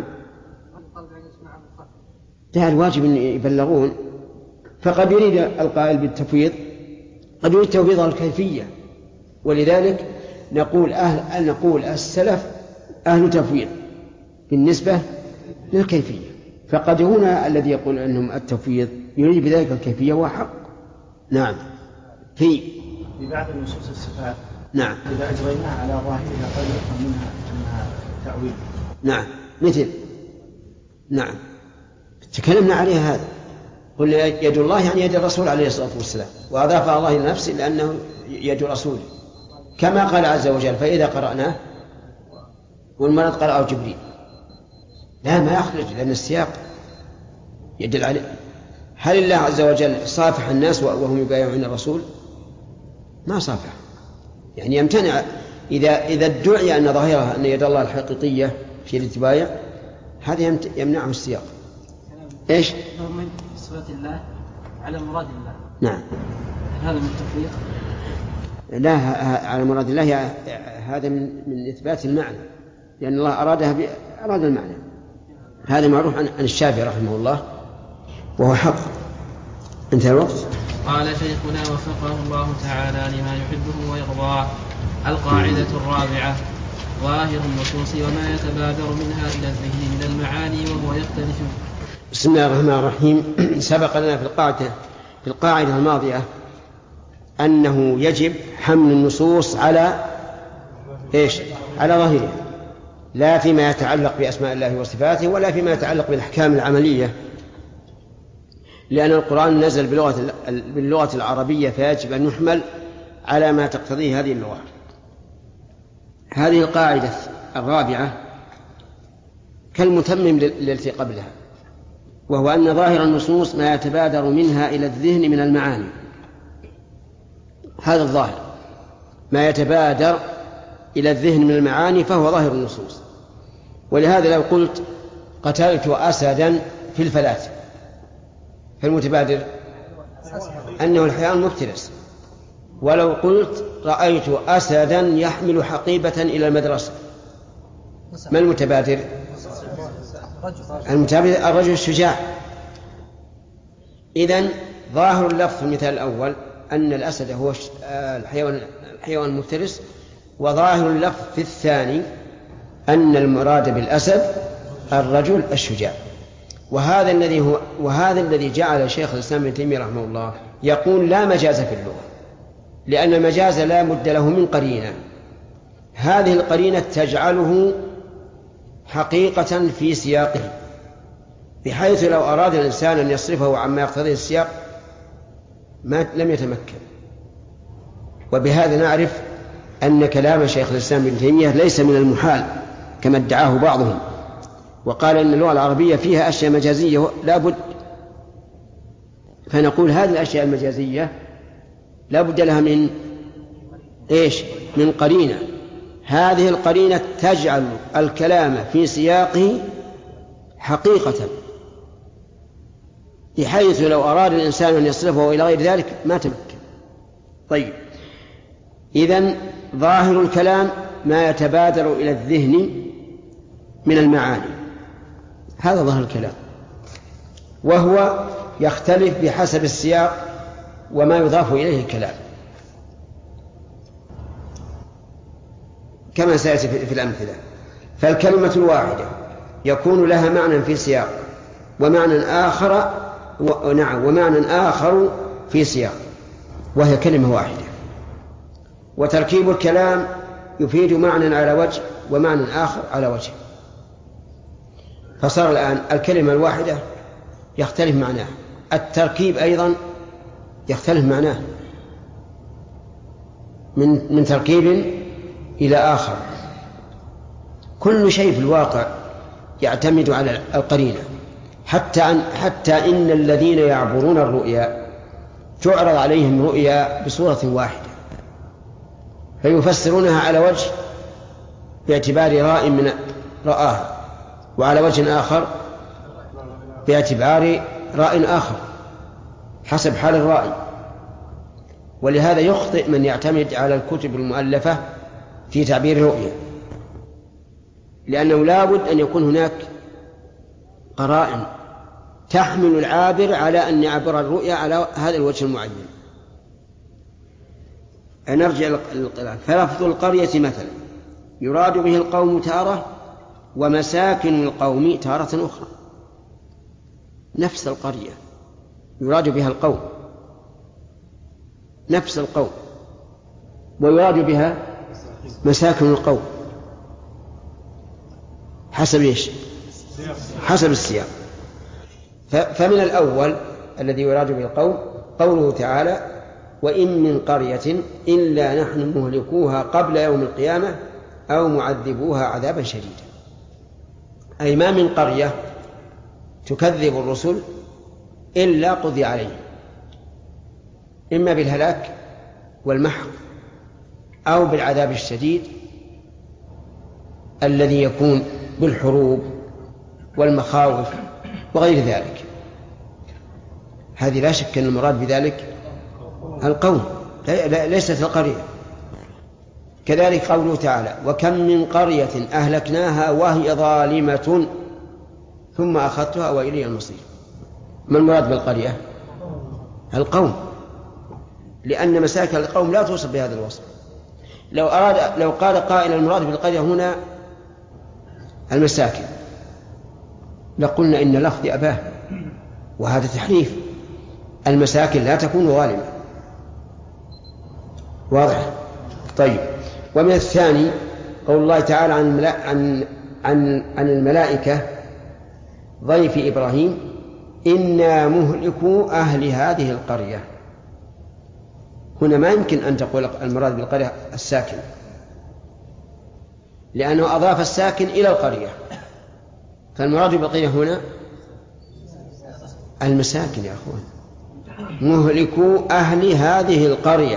ده الواجب أن يبلغون. فقد يريد القائل بالتفويض قد يريد توفيض الكيفية، ولذلك نقول أهل نقول السلف أهل تفويض بالنسبة للكيفية. فقد هنا الذي يقول أنهم التفويض يريد بذلك الكيفية وحق. نعم. في في بعض النصوص الصفات نعم إذا أجريناها على ظاهرها قد يفهم منها أنها تأويل. نعم مثل نعم تكلمنا عليها هذا. قلنا يد الله يعني يد الرسول عليه الصلاة والسلام، وأضافها الله إلى نفسه لأنه يد رسوله، كما قال عز وجل فإذا قرأناه والمرض قرأه جبريل. لا ما يخرج لأن السياق يدل عليه. هل الله عز وجل صافح الناس وهم يبايعون الرسول؟ ما صافح، يعني يمتنع. إذا إذا ادعي أن ظاهرها أن يد الله الحقيقية في الاتباع هذا يمنعه السياق. إيش؟ من صفات الله على مراد الله. نعم. هذا من التفويض؟ لا على مراد الله هذا من من إثبات المعنى، لأن الله أرادها أراد المعنى. هذا معروف عن الشافعي رحمه الله وهو حق. انتهى الوقت. قال شيخنا وفقه الله تعالى لما يحبه ويرضاه. القاعدة الرابعة: ظاهر النصوص وما يتبادر منها إلى الذهن من المعاني وهو يختلف. بسم الله الرحمن الرحيم. سبق لنا في القاعدة في القاعدة الماضية أنه يجب حمل النصوص على إيش؟ على ظاهره، لا فيما يتعلق بأسماء الله وصفاته ولا فيما يتعلق بالأحكام العملية، لأن القرآن نزل بلغة باللغة العربية فيجب أن يحمل على ما تقتضيه هذه اللغة. هذه القاعدة الرابعة كالمتمم للتي قبلها، وهو أن ظاهر النصوص ما يتبادر منها إلى الذهن من المعاني. هذا الظاهر ما يتبادر إلى الذهن من المعاني فهو ظاهر النصوص. ولهذا لو قلت قتلت أسدا في الفلاة فالمتبادر أنه الحيوان المفترس. ولو قلت رأيت أسدا يحمل حقيبة إلى المدرسة ما المتبادر؟ المتبادر الرجل الشجاع. إذن ظاهر اللفظ في المثال الأول أن الأسد هو الحيوان الحيوان المفترس، وظاهر اللفظ في الثاني أن المراد بالأسد الرجل الشجاع. وهذا الذي هو وهذا الذي جعل شيخ الإسلام ابن تيمية رحمه الله يقول لا مجاز في اللغة، لأن المجاز لا بد له من قرينة. هذه القرينة تجعله حقيقة في سياقه، بحيث لو أراد الإنسان أن يصرفه عما يقتضيه السياق ما لم يتمكن. وبهذا نعرف أن كلام شيخ الإسلام ابن تيمية ليس من المحال كما ادعاه بعضهم، وقال إن اللغة العربية فيها أشياء مجازية لا بد. فنقول هذه الأشياء المجازية لا بد لها من إيش؟ من قرينة. هذه القرينة تجعل الكلام في سياقه حقيقة، بحيث لو أراد الإنسان أن يصرفه إلى غير ذلك ما تمكن. طيب، إذن ظاهر الكلام ما يتبادر إلى الذهن من المعاني، هذا ظاهر الكلام، وهو يختلف بحسب السياق وما يضاف إليه الكلام، كما سيأتي في الأمثلة. فالكلمة الواحدة يكون لها معنى في سياق ومعنى آخر و... نعم ومعنى آخر في سياق، وهي كلمة واحدة. وتركيب الكلام يفيد معنى على وجه ومعنى آخر على وجه. فصار الآن الكلمة الواحدة يختلف معناه، التركيب أيضا يختلف معناه من من تركيب إلى آخر. كل شيء في الواقع يعتمد على القرينة، حتى أن حتى إن الذين يعبرون الرؤيا تعرض عليهم رؤيا بصورة واحدة فيفسرونها على وجه باعتبار راء من رآها، وعلى وجه آخر باعتبار راء آخر حسب حال الرائي. ولهذا يخطئ من يعتمد على الكتب المؤلفة في تعبير الرؤيا، لأنه لا بد أن يكون هناك قرائن تحمل العابر على أن يعبر الرؤيا على هذا الوجه المعين. نرجع للقراءة. فلفظ القرية مثلا يراد به القوم تارة، ومساكن القوم تارة أخرى. نفس القرية يراد بها القوم، نفس القوم، ويراد بها مساكن القوم حسب إيش؟ حسب السياق. فمن الأول الذي يراد به القوم قوله تعالى: وإن من قرية إلا نحن مهلكوها قبل يوم القيامة أو معذبوها عذابا شديدا. أي ما من قرية تكذب الرسل إلا قضي عليهم، إما بالهلاك والمحق أو بالعذاب الشديد الذي يكون بالحروب والمخاوف وغير ذلك. هذه لا شك أن المراد بذلك القوم ليست القرية. كذلك قوله تعالى: وكم من قرية أهلكناها وهي ظالمة ثم أخذتها وإلي المصير. ما المراد بالقرية؟ القوم، لأن مساكن القوم لا توصف بهذا الوصف. لو أراد لو قال قائل المراد بالقرية هنا المساكن لقلنا إن لفظ أباه، وهذا تحريف. المساكن لا تكون ظالمة. واضح؟ طيب. ومن الثاني قول الله تعالى عن عن عن, عن الملائكة ضيف إبراهيم: إنا مهلكو أهل هذه القرية. هنا ما يمكن أن تقول المراد بالقرية الساكن، لأنه أضاف الساكن إلى القرية، فالمراد بالقرية هنا المساكن. يا أخوان، مهلكو أهل هذه القرية،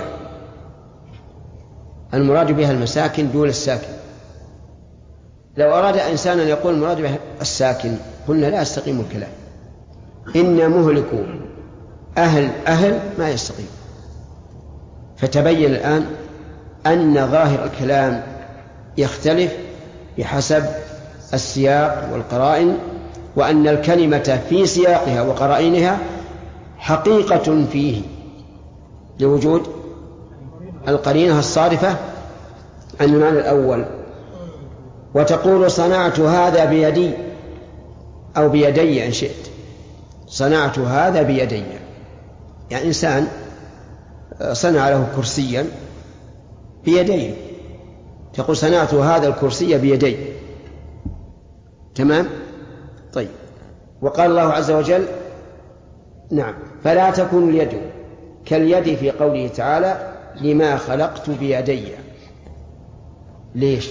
المراد بها المساكن دون الساكن. لو أراد إنسان أن يقول المراد بها الساكن قلنا لا يستقيم الكلام. إن مهلكو أهل أهل ما يستقيم. فتبين الآن أن ظاهر الكلام يختلف بحسب السياق والقرائن، وأن الكلمة في سياقها وقرائنها حقيقة فيه لوجود القرينة الصارفة عن المعنى الأول. وتقول: صنعت هذا بيدي أو بيدي إن شئت. صنعت هذا بيدي، يعني إنسان صنع له كرسيا بيديه، تقول: صنعت هذا الكرسي بيدي. تمام؟ طيب. وقال الله عز وجل: نعم، فلا تكن اليد كاليد في قوله تعالى: لما خلقت بيدي. ليش؟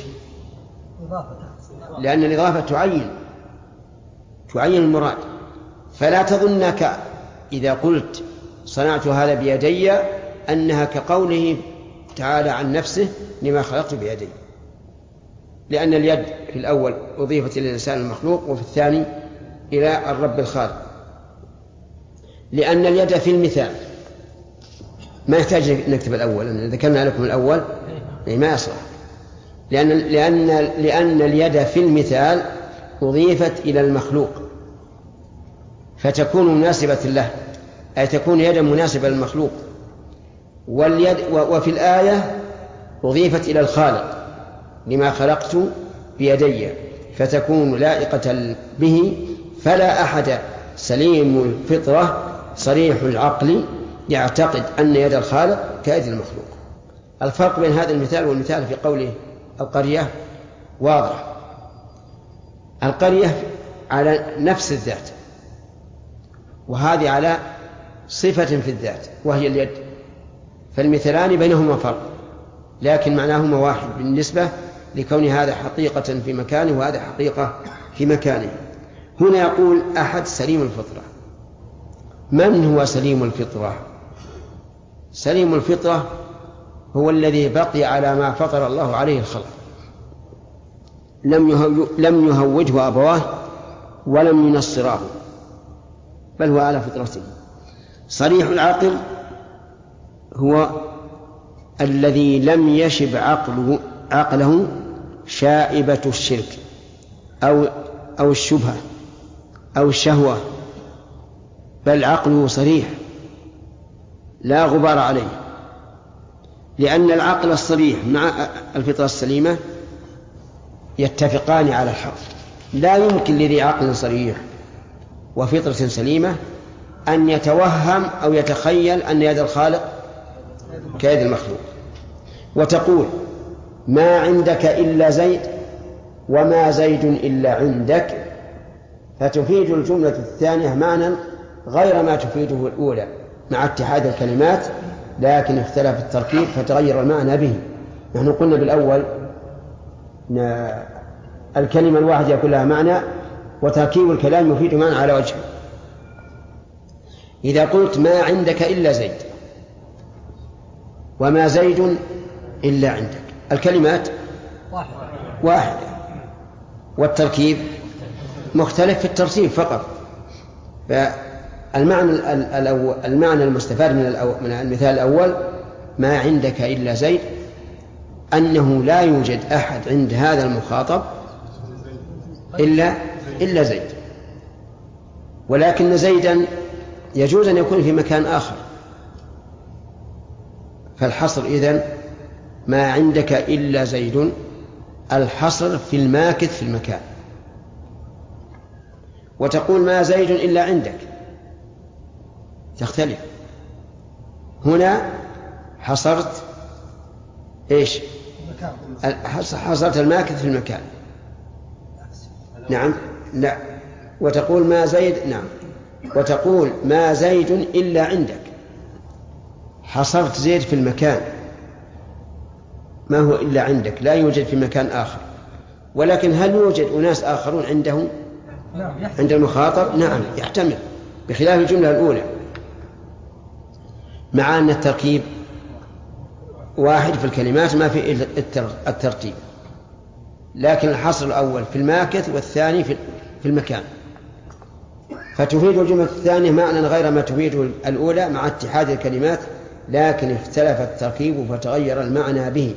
لأن الإضافة تعين تعين المراد. فلا تظنك إذا قلت صنعت هذا بيدي أنها كقوله تعالى عن نفسه: لما خلقت بيدي، لأن اليد في الأول أضيفت إلى الإنسان المخلوق، وفي الثاني إلى الرب الخالق. لأن اليد في المثال ما يحتاج نكتب الأول، أن ذكرنا لكم الأول ما يصلح، لأن, لأن, لأن اليد في المثال أضيفت إلى المخلوق فتكون مناسبة له، أي تكون يدا مناسبة للمخلوق، واليد وفي الآية أضيفت إلى الخالق لما خلقت بيدي فتكون لائقة به، فلا أحد سليم الفطرة صريح العقل يعتقد أن يد الخالق كيد المخلوق. الفرق بين هذا المثال والمثال في قوله القرية واضح. القرية على نفس الذات، وهذه على صفة في الذات وهي اليد، فالمثلان بينهما فرق لكن معناهما واحد بالنسبة لكون هذا حقيقة في مكانه وهذا حقيقة في مكانه. هنا يقول أحد سليم الفطرة. من هو سليم الفطرة؟ سليم الفطرة هو الذي بقي على ما فطر الله عليه الخلق، لم يهوجه أبواه ولم ينصراه، بل هو على فطرته. صريح العقل هو الذي لم يشب عقله, عقله شائبة الشرك أو, أو الشبهة أو الشهوة، بل عقله صريح لا غبار عليه، لأن العقل الصريح مع الفطرة السليمة يتفقان على الحق. لا يمكن لذي عقل صريح وفطرة سليمة أن يتوهم أو يتخيل أن يد الخالق كيد المخلوق. وتقول ما عندك إلا زيد وما زيد إلا عندك، فتفيد الجملة الثانية معنى غير ما تفيده الأولى مع اتحاد الكلمات، لكن اختلف التركيب فتغير المعنى به. نحن قلنا بالأول الكلمة الواحدة يكون لها معنى وتركيب الكلام يفيد معنى على وجه. إذا قلت ما عندك إلا زيد وما زيد إلا عندك، الكلمات واحدة والتركيب مختلف في الترتيب فقط. فالمعنى المعنى المستفاد من المثال الأول ما عندك إلا زيد أنه لا يوجد أحد عند هذا المخاطب إلا إلا زيد، ولكن زيدا يجوز أن يكون في مكان آخر. فالحصر إذن ما عندك إلا زيد، الحصر في الماكث في المكان. وتقول ما زيد إلا عندك، تختلف. هنا حصرت إيش؟ حصرت الماكث في المكان. نعم لا. وتقول ما زيد نعم وتقول ما زيد إلا عندك، حصرت زيد في المكان، ما هو إلا عندك، لا يوجد في مكان آخر. ولكن هل يوجد أناس آخرون عنده عند المخاطب؟ نعم يحتمل، بخلاف الجملة الأولى، مع أن التركيب واحد في الكلمات ما في الترتيب، لكن الحصر الأول في الماكث والثاني في المكان، فتفيد الجملة الثانية معنى غير ما تفيد الأولى مع اتحاد الكلمات، لكن اختلف التركيب فتغير المعنى به.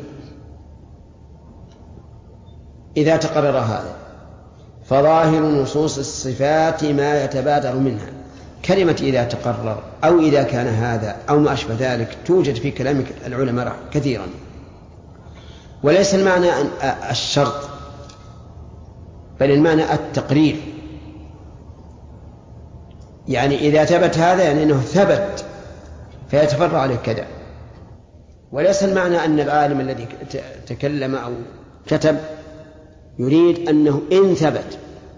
إذا تقرر هذا فظاهر نصوص الصفات ما يتبادر منها. كلمة إذا تقرر أو إذا كان هذا أو ما أشبه ذلك توجد في كلام العلماء كثيرا، وليس المعنى الشرط بل المعنى التقرير. يعني إذا ثبت هذا يعني أنه ثبت فيتفرع عليه كذا، وليس المعنى أن العالم الذي تكلم أو كتب يريد أنه إن ثبت.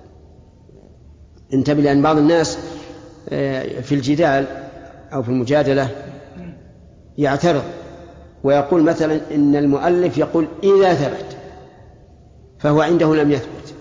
انتبه، لأن بعض الناس في الجدال أو في المجادلة يعترض ويقول مثلا إن المؤلف يقول إذا ثبت، فهو عنده لم يثبت،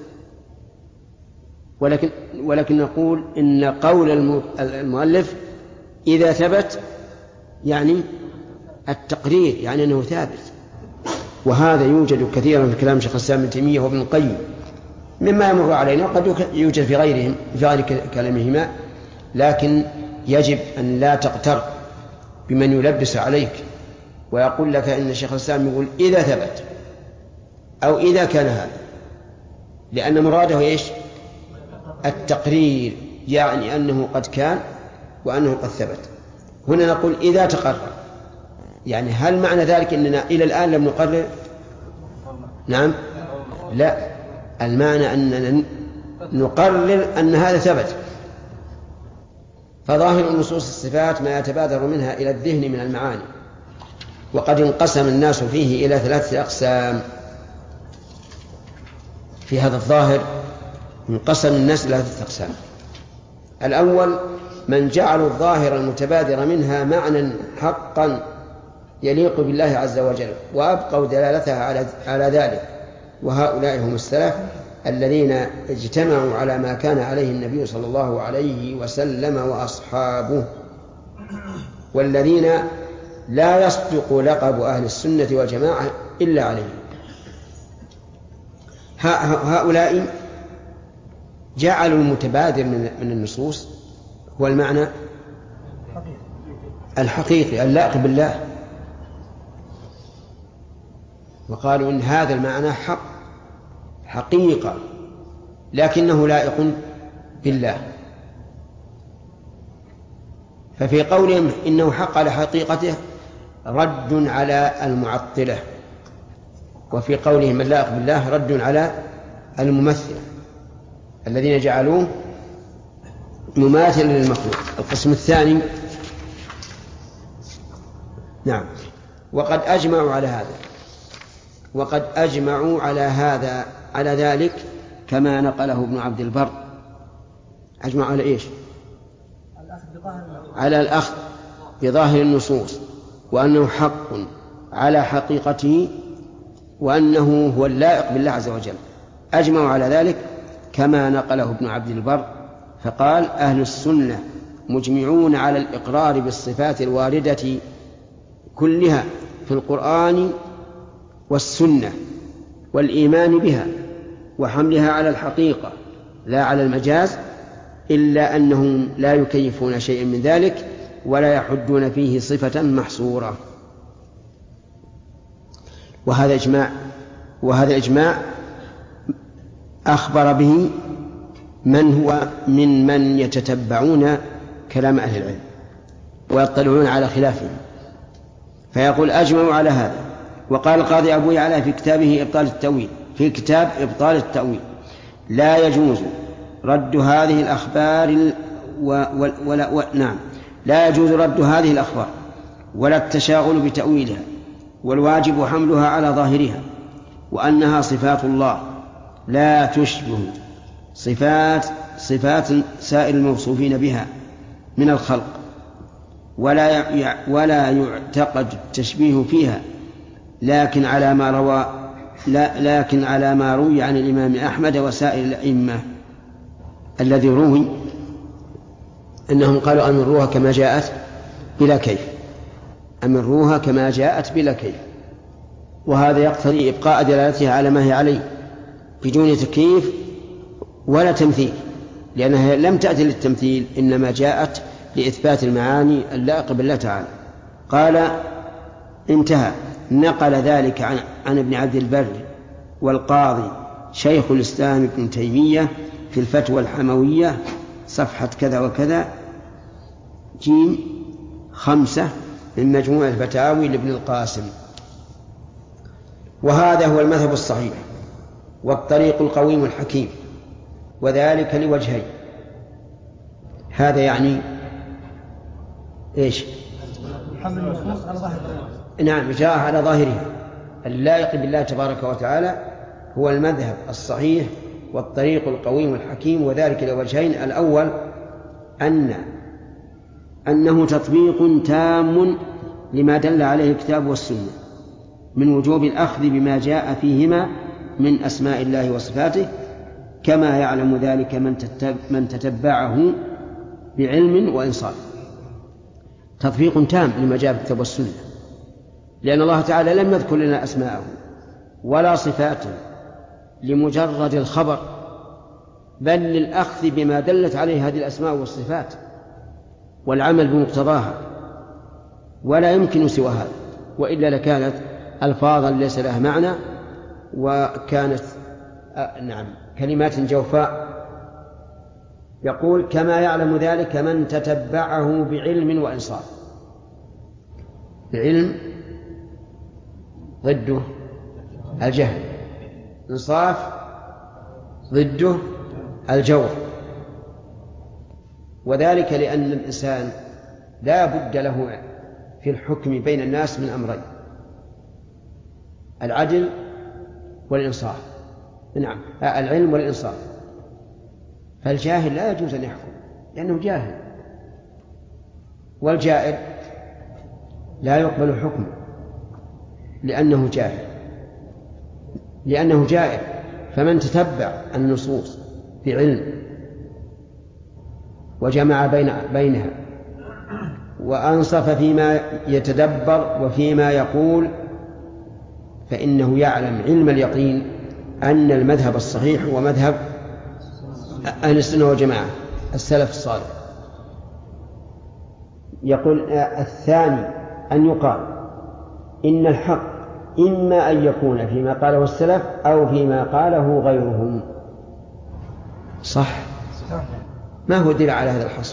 ولكن, ولكن نقول إن قول المؤلف إذا ثبت يعني التقرير، يعني أنه ثابت. وهذا يوجد كثيرا في كلام شيخ الإسلام ابن تيمية وابن القيم مما يمر علينا، وقد يوجد في غيرهم في غير كلامهما، لكن يجب أن لا تغتر بمن يلبس عليك ويقول لك إن الشيخ الإسلام يقول إذا ثبت أو إذا كان هذا، لأن مراده إيش؟ التقرير، يعني أنه قد كان وأنه قد ثبت. هنا نقول إذا تقرر، يعني هل معنى ذلك أننا إلى الآن لم نقرر؟ نعم، لا، المعنى أننا نقرر أن هذا ثبت. فظاهر نصوص الصفات ما يتبادر منها إلى الذهن من المعاني، وقد انقسم الناس فيه إلى ثلاثة أقسام. في هذا الظاهر انقسم الناس إلى ثلاثة أقسام. الأول من جعلوا الظاهر المتبادر منها معنى حقا يليق بالله عز وجل وأبقوا دلالتها على على ذلك، وهؤلاء هم السلف الذين اجتمعوا على ما كان عليه النبي صلى الله عليه وسلم وأصحابه، والذين لا يصدق لقب أهل السنة والجماعة إلا عليهم. هؤلاء جعلوا المتبادر من النصوص هو المعنى الحقيقي اللائق بالله، وقالوا إن هذا المعنى حق حقيقة لكنه لائق بالله. ففي قولهم إنه حق على حقيقته رد على المعطلة، وفي قولهم اللائق بالله رد على الممثلة الذين جعلوه مماثلا للمخلوق. القسم الثاني، نعم، وقد أجمعوا على هذا وقد أجمعوا على هذا على ذلك كما نقله ابن عبد البر. أجمعوا على إيش؟ على الأخذ بظاهر النصوص، وأنه حق على حقيقته، وأنه هو اللائق بالله عز وجل. أجمعوا على ذلك كما نقله ابن عبد البر، فقال أهل السنة مجمعون على الإقرار بالصفات الواردة كلها في القرآن والسنة والإيمان بها وحملها على الحقيقة لا على المجاز، إلا أنهم لا يكيفون شيئا من ذلك ولا يحدون فيه صفة محصورة. وهذا إجماع وهذا الإجماع أخبر به من هو من من يتتبعون كلام أهل العلم ويطلعون على خلافهم، فيقول أجمعوا على هذا. وقال القاضي أبو يعلى في كتابه إبطال التأويل في كتاب إبطال التأويل لا يجوز رد هذه الأخبار و... و... ولا و... نعم لا يجوز رد هذه الأخبار ولا التشاغل بتأويلها، والواجب حملها على ظاهرها، وأنها صفات الله لا تشبه صفات صفات سائر الموصوفين بها من الخلق، ولا ي... ولا يعتقد التشبيه فيها، لكن على ما روى لا لكن على ما روي عن الإمام أحمد وسائر الأئمة، الذي روي أنهم قالوا أمروها كما جاءت بلا كيف، أمروها كما جاءت بلا كيف. وهذا يقتضي إبقاء دلالتها على ما هي عليه بدون تكييف ولا تمثيل، لأنها لم تأتي للتمثيل، إنما جاءت لإثبات المعاني اللائقة بالله تعالى. قال انتهى. نقل ذلك عن, عن ابن عبد البر والقاضي شيخ الإسلام ابن تيمية في الفتوى الحموية صفحة كذا وكذا جيم خمسة من مجموع الفتاوي لابن القاسم. وهذا هو المذهب الصحيح والطريق القويم الحكيم، وذلك لوجهين. هذا يعني إيش؟ حمل النصوص على ظاهر. نعم، جاء على ظاهرها اللائق بالله تبارك وتعالى هو المذهب الصحيح والطريق القويم الحكيم، وذلك لوجهين. الأول أن أنه تطبيق تام لما دل عليه الكتاب والسنة من وجوب الأخذ بما جاء فيهما من أسماء الله وصفاته، كما يعلم ذلك من تتبعه بعلم وإنصاف. تطبيق تام لما جاء في الكتاب والسنة، لأن الله تعالى لم يذكر لنا أسماءه ولا صفاته لمجرد الخبر، بل للأخذ بما دلت عليه هذه الأسماء والصفات والعمل بمقتضاها، ولا يمكن سوى هذا. وإلا لكانت ألفاظا ليس لها معنى وكانت آه نعم كلمات جوفاء. يقول كما يعلم ذلك من تتبعه بعلم وإنصاف. العلم ضده الجهل، إنصاف ضده الجور، وذلك لأن الإنسان لا بد له في الحكم بين الناس من أمرين: العدل والإنصاف. نعم العلم والإنصاف. فالجاهل لا يجوز أن يحكم لأنه جاهل، والجائر لا يقبل حكمه لأنه جاهل لأنه جائر. فمن تتبع النصوص بعلم وجمع بين بينها وأنصف فيما يتدبر وفيما يقول فإنه يعلم علم اليقين أن المذهب الصحيح هو مذهب أهل السنة والجماعة السلف الصالح. يقول الثاني أن يقال إن الحق إما أن يكون فيما قاله السلف أو فيما قاله غيرهم. صح؟ ما هو الدليل على هذا الحصر؟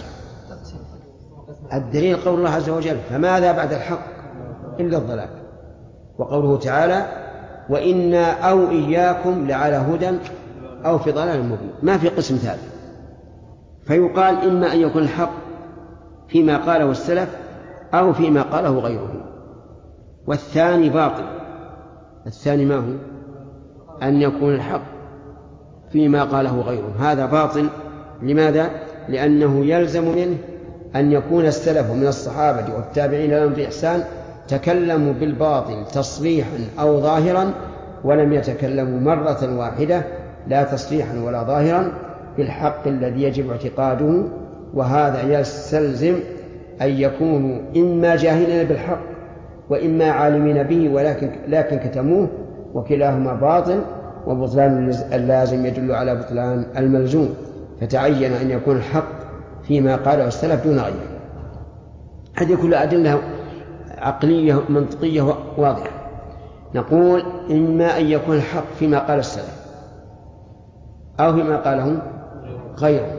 الدليل قول الله عز وجل فماذا بعد الحق إلا الضلال، وقوله تعالى وإنا أو إياكم لعلى هدى أو في ضلال مبين، ما في قسم ثالث. فيقال إما أن يكون الحق فيما قاله السلف أو فيما قاله غيره، والثاني باطل. الثاني ما هو؟ أن يكون الحق فيما قاله غيره، هذا باطل. لماذا؟ لأنه يلزم منه أن يكون السلف من الصحابة والتابعين لهم بإحسان تكلموا بالباطل تصريحا أو ظاهرا، ولم يتكلموا مرة واحدة لا تصريحا ولا ظاهرا بالحق الذي يجب اعتقاده. وهذا يستلزم أن يكونوا إما جاهلين بالحق وإما عالمين به ولكن لكن كتموه، وكلاهما باطل، وبطلان اللازم يدل على بطلان الملزوم. فتعين أن يكون الحق فيما قاله السلف دون غيره. هذه كلها أدلة عقلية منطقية واضحة. نقول إما أن يكون الحق فيما قال السلف أو فيما قاله غيره،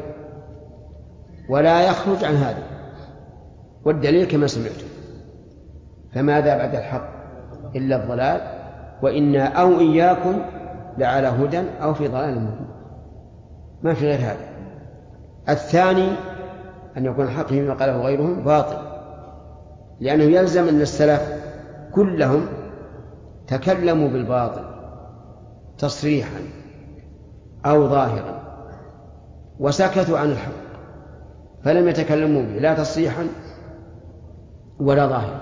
ولا يخرج عن هذا. والدليل كما سمعتم فماذا بعد الحق إلا الضلال وإنا أو إياكم لعلى هدى أو في ضلال مبين، ما في غير هذا. الثاني أن يكون الحق فيما قاله غيرهم باطل، لأنه يلزم أن السلف كلهم تكلموا بالباطل تصريحا أو ظاهرا وسكتوا عن الحق، فلم يتكلموا به لا تصريحا ولا ظاهرا.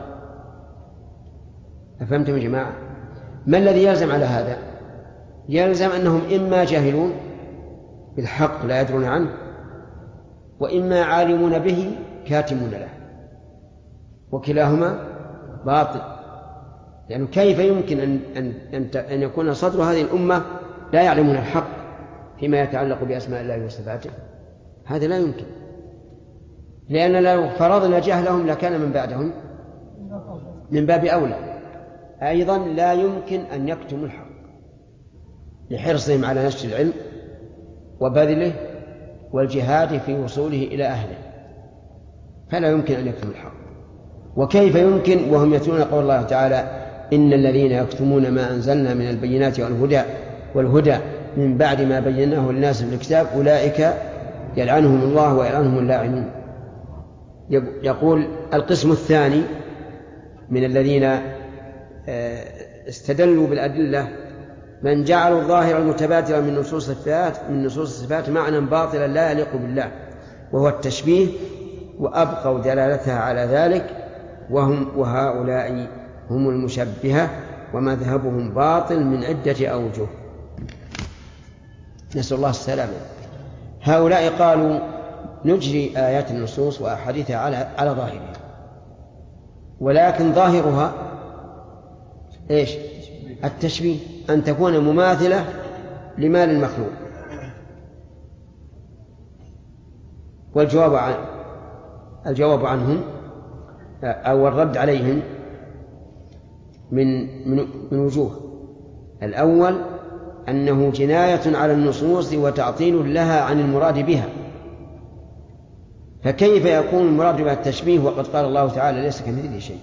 أفهمتم يا جماعة؟ ما الذي يلزم على هذا؟ يلزم أنهم إما جاهلون بالحق لا يدرون عنه، وإما عالمون به كاتمون له، وكلاهما باطل. لأنه يعني كيف يمكن أن, أن, أن يكون صدر هذه الأمة لا يعلمون الحق فيما يتعلق بأسماء الله وصفاته؟ هذا لا يمكن، لأن لو فرضنا جهلهم لكان من بعدهم من باب أولى. أيضا لا يمكن أن يكتموا الحق لحرصهم على نشر العلم وبذله والجهاد في وصوله إلى أهله، فلا يمكن أن يكتموا الحق. وكيف يمكن وهم يتلون قول الله تعالى إن الذين يكتمون ما أنزلنا من البينات والهدى والهدى من بعد ما بيناه للناس في الكتاب أولئك يلعنهم الله ويلعنهم اللاعنون. يقول القسم الثاني من الذين استدلوا بالأدلة من جعلوا الظاهر المتبادر من نصوص الصفات من نصوص الصفات معنى باطلا لا يليق بالله وهو التشبيه، وأبقوا دلالتها على ذلك، وهم وهؤلاء هم المشبهة ومذهبهم باطل من عدة أوجه. نسأل الله السلامة. هؤلاء قالوا نجري آيات النصوص وأحاديثها على على ظاهرها، ولكن ظاهرها إيش؟ التشبيه، أن تكون مماثلة لما للمخلوق. والجواب عن الجواب عنهم أو الرد عليهم من من وجوه. الأول أنه جناية على النصوص وتعطيل لها عن المراد بها، فكيف يكون المراد بها التشبيه وقد قال الله تعالى ليس كمثله شيء؟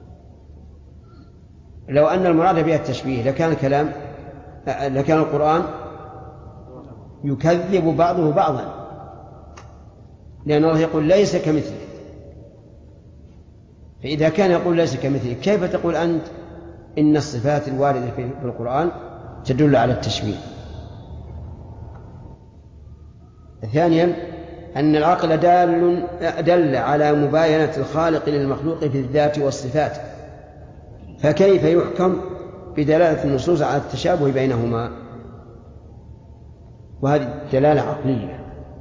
لو أن المراد بها التشبيه لكان الكلام لكان القرآن يكذب بعضه بعضا، لأن الله يقول ليس كمثله. فإذا كان يقول ليس كمثله كيف تقول أنت إن الصفات الواردة في القرآن تدل على التشبيه؟ ثانيا أن العقل دال, دل على مباينة الخالق للمخلوق في الذات والصفات، فكيف يحكم بدلالة النصوص على التشابه بينهما؟ وهذه دلالة عقلية.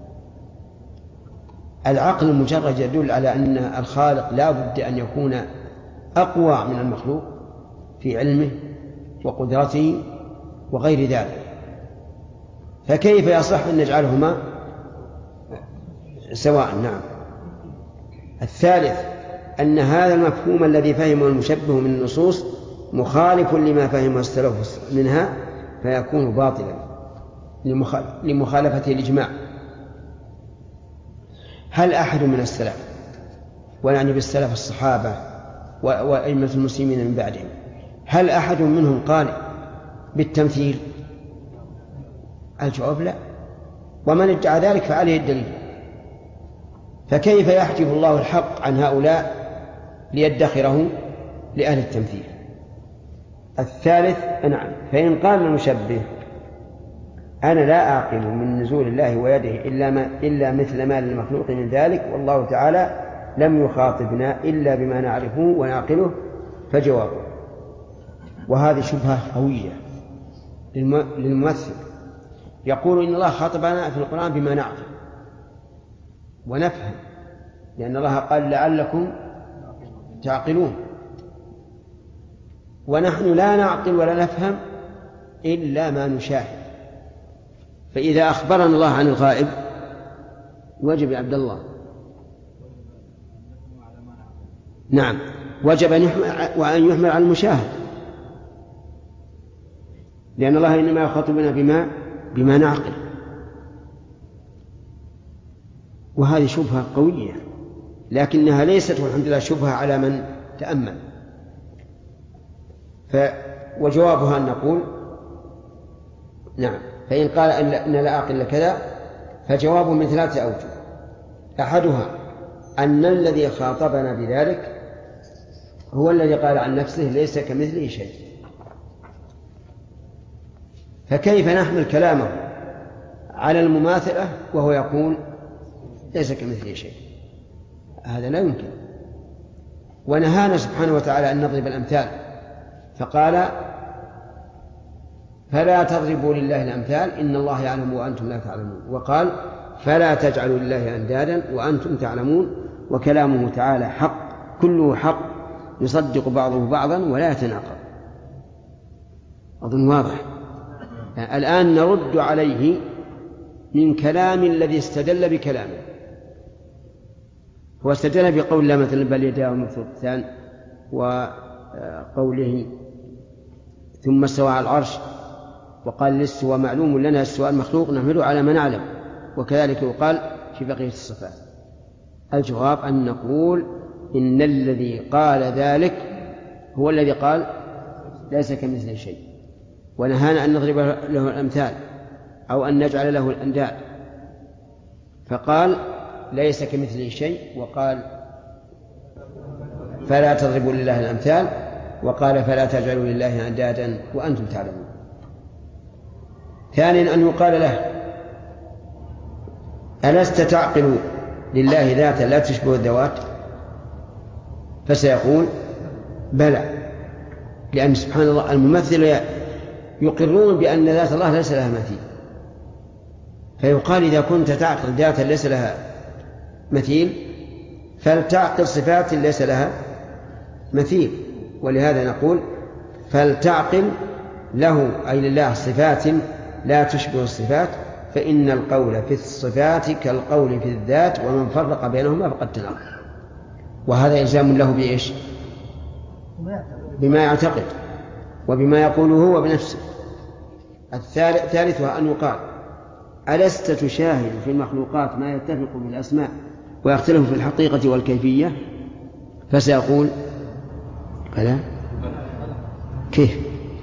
العقل المجرد يدل على أن الخالق لا بد أن يكون أقوى من المخلوق في علمه وقدرته وغير ذلك، فكيف يصح أن نجعلهما سواء؟ نعم. الثالث أن هذا المفهوم الذي فهمه المشبه من النصوص مخالف لما فهمه السلف منها، فيكون باطلا لمخالفته الإجماع. هل أحد من السلف، ونعني بالسلف الصحابة وأئمة المسلمين من بعدهم، هل أحد منهم قال بالتمثيل؟ الجواب لا، ومن ادعى ذلك فعليه الدليل. فكيف يحجب الله الحق عن هؤلاء ليدخره لأهل التمثيل؟ الثالث نعم، فإن قال المشبه أنا لا أعقل من نزول الله ويده إلا, ما إلا مثل ما للمخلوق من ذلك، والله تعالى لم يخاطبنا إلا بما نعرفه ونعقله، فجوابه. وهذه شبهة قوية للممثل، يقول إن الله خاطبنا في القرآن بما نعقل ونفهم، لأن الله قال لعلكم تعقلون، ونحن لا نعقل ولا نفهم إلا ما نشاهد. فإذا أخبرنا الله عن الغائب وجب يا عبد الله نعم وجب أن يحمل وأن يحمل على المشاهد، لأن الله إنما يخاطبنا بما بما نعقل. وهذه شبهة قوية، لكنها ليست والحمد لله شبهة على من تأمل. وجوابها أن نقول نعم، فإن قال إن لا أعقل إلا كذا فجواب من ثلاثة أوجه. أحدها أن الذي خاطبنا بذلك هو الذي قال عن نفسه ليس كمثله شيء، فكيف نحمل كلامه على المماثلة وهو يقول ليس كمثله شيء؟ هذا لا يمكن. ونهانا سبحانه وتعالى أن نضرب الأمثال، فقال فلا تضربوا لله الأمثال إن الله يعلم وأنتم لا تعلمون، وقال فلا تجعلوا لله أندادا وأنتم تعلمون. وكلامه تعالى حق، كله حق يصدق بعضه بعضا ولا يتناقض. أظن واضح. يعني الآن نرد عليه من كلام الذي استدل بكلامه. هو استدل بقول الله مثلا بل يداه مبسوطتان، وقوله ثم استوى على العرش، وقال الاستواء معلوم لنا، السؤال مخلوق نحمله على ما نعلم، وكذلك يقال في بقية الصفات. الجواب أن نقول إن الذي قال ذلك هو الذي قال ليس كمثله شيء، ونهانا أن نضرب له الأمثال أو أن نجعل له الأنداد، فقال ليس كمثله شيء، وقال فلا تضربوا لله الأمثال، وقال فلا تجعلوا لله أندادا وأنتم تعلمون. ثانيا أن يقال له ألست تعقل لله ذاتا لا تشبه الذوات؟ فسيقول بلى، لأن سبحان الله الممثل يقرون بأن ذات الله ليس لها مثيل، فيقال إذا كنت تعقل ذاتا ليس لها مثيل فلتعقل صفات ليس لها مثيل. ولهذا نقول فلتعقل له أي لله صفات لا تشبه الصفات، فإن القول في الصفات كالقول في الذات، ومن فرق بينهما فقد تناقض. وهذا إلزام له بإيش؟ بما يعتقد وبما يقوله هو بنفسه. الثالثها أن يقال ألست تشاهد في المخلوقات ما يتفق بالأسماء ويختلف في الحقيقة والكيفية؟ فسيقول بلى. كيف؟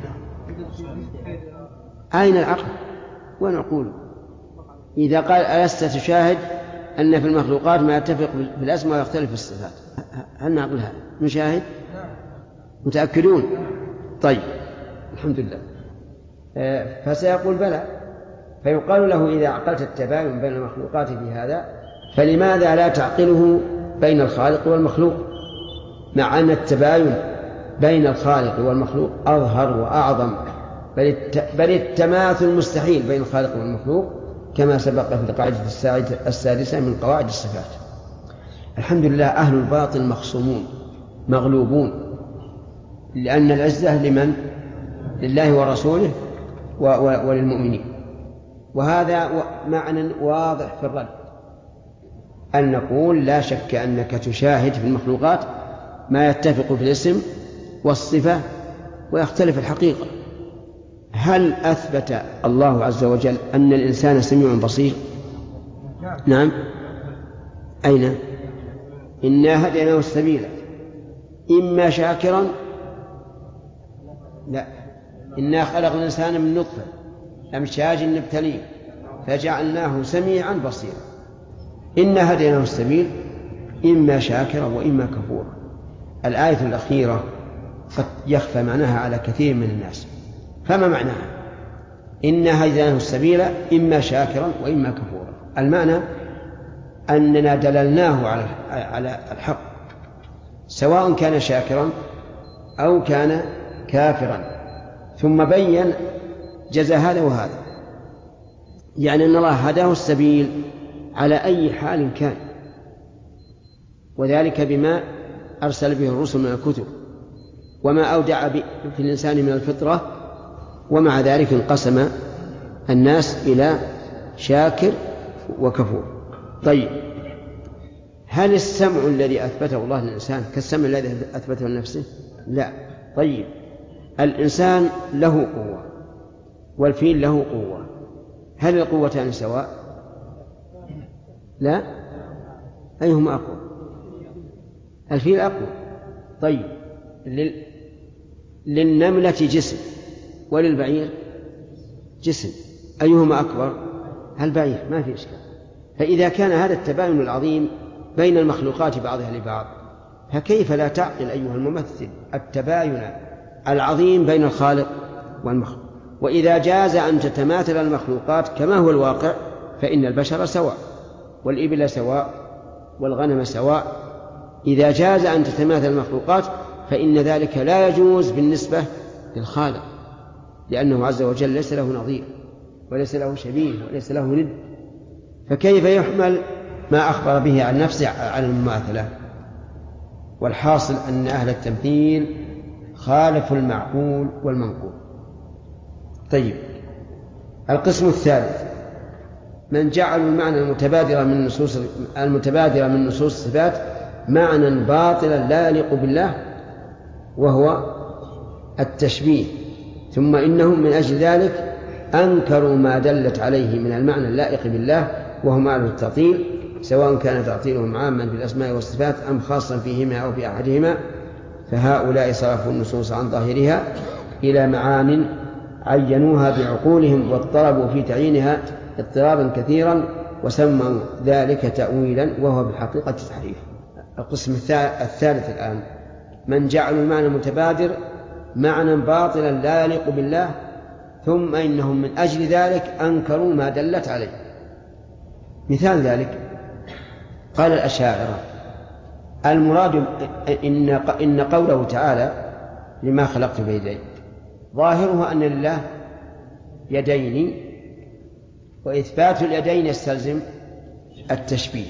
أين العقل ونقول إذا قال ألست تشاهد أن في المخلوقات ما يتفق بالأسماء ويختلف في الصفات؟ هل نعقل هذا؟ نشاهد؟ متأكدون؟ طيب الحمد لله. فسيقول بلى. فيقال له إذا عقلت التباين بين المخلوقات في هذا فلماذا لا تعقله بين الخالق والمخلوق، مع أن التباين بين الخالق والمخلوق أظهر وأعظم، بل التماثل مستحيل بين الخالق والمخلوق كما سبق في القاعدة السادسة من قواعد الصفات. الحمد لله أهل الباطل مخصومون مغلوبون، لأن العزة لمن؟ لله ورسوله وللمؤمنين. وهذا معنى واضح في الرد، أن نقول لا شك أنك تشاهد في المخلوقات ما يتفق في الاسم والصفة ويختلف الحقيقة. هل أثبت الله عز وجل أن الإنسان سميع بصير؟ نعم. أين؟ إنا هديناه السبيل إما شاكرا، لا، إنا خلقنا الإنسان من نطفة أمشاج نبتليه فجعلناه سميعا بصيرا. إنا هديناه السبيل إما شاكرا وإما كفورا. الآية الأخيرة قد يخفى معناها على كثير من الناس. فما معناها؟ إنا هديناه السبيل إما شاكرا وإما كفورا. المعنى أننا دللناه على على الحق سواء كان شاكرا أو كان كافرا، ثم بين جزاء هذا وهذا، يعني أن الله هداه السبيل على أي حال كان، وذلك بما أرسل به الرسل من الكتب وما أودع في الإنسان من الفطرة. ومع ذلك انقسم الناس إلى شاكر وكفور. طيب، هل السمع الذي أثبته الله للإنسان كالسمع الذي أثبته لنفسه؟ لا. طيب، الإنسان له قوة والفيل له قوة، هل القوتان سواء؟ لا. أيهما أقوى؟ الفيل أقوى. طيب، لل... للنملة جسم وللبعير جسم، أيهما أكبر؟ البعير، ما في إشكال. فإذا كان هذا التباين العظيم بين المخلوقات بعضها لبعض، فكيف لا تعقل أيها الممثل التباين العظيم بين الخالق والمخلوق؟ وإذا جاز أن تتماثل المخلوقات كما هو الواقع فإن البشر سواء والإبل سواء والغنم سواء. إذا جاز أن تتماثل المخلوقات فإن ذلك لا يجوز بالنسبة للخالق، لأنه عز وجل ليس له نظير وليس له شبيه وليس له ند. فكيف يحمل ما أخبر به عن نفسه على المماثلة؟ والحاصل أن أهل التمثيل خالفوا المعقول والمنقول. طيب، القسم الثالث من جعلوا المعنى المتبادر من نصوص المتبادر من نصوص الصفات معنى باطلا لا يليق بالله، وهو التشبيه، ثم إنهم من أجل ذلك أنكروا ما دلت عليه من المعنى اللائق بالله وهو معنى التعطيل، سواء كان تعطيلهم عاما بالأسماء والصفات أم خاصا فيهما أو في أحدهما. فهؤلاء صرفوا النصوص عن ظاهرها إلى معان عينوها بعقولهم واضطربوا في تعيينها اضطرابا كثيرا وسموا ذلك تأويلا وهو بالحقيقة تحريف. القسم الثالث الآن من جعلوا المعنى المتبادر معنى باطلا لا يليق بالله، ثم إنهم من أجل ذلك أنكروا ما دلت عليه. مثال ذلك قال الأشاعرة المراد إن, إن قوله تعالى لما خلقت بيدي ظاهره أن لله يدين، وإثبات اليدين يستلزم التشبيه،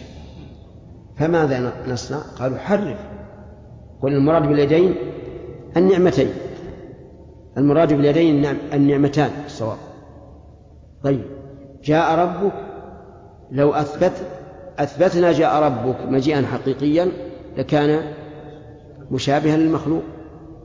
فماذا نصنع؟ قالوا حرف، قل المراد باليدين النعمتين، المراد باليدين النعمتان الصواب. طيب، جاء ربك، لو أثبت أثبتنا جاء ربك مجيئا حقيقيا لكان مشابها للمخلوق،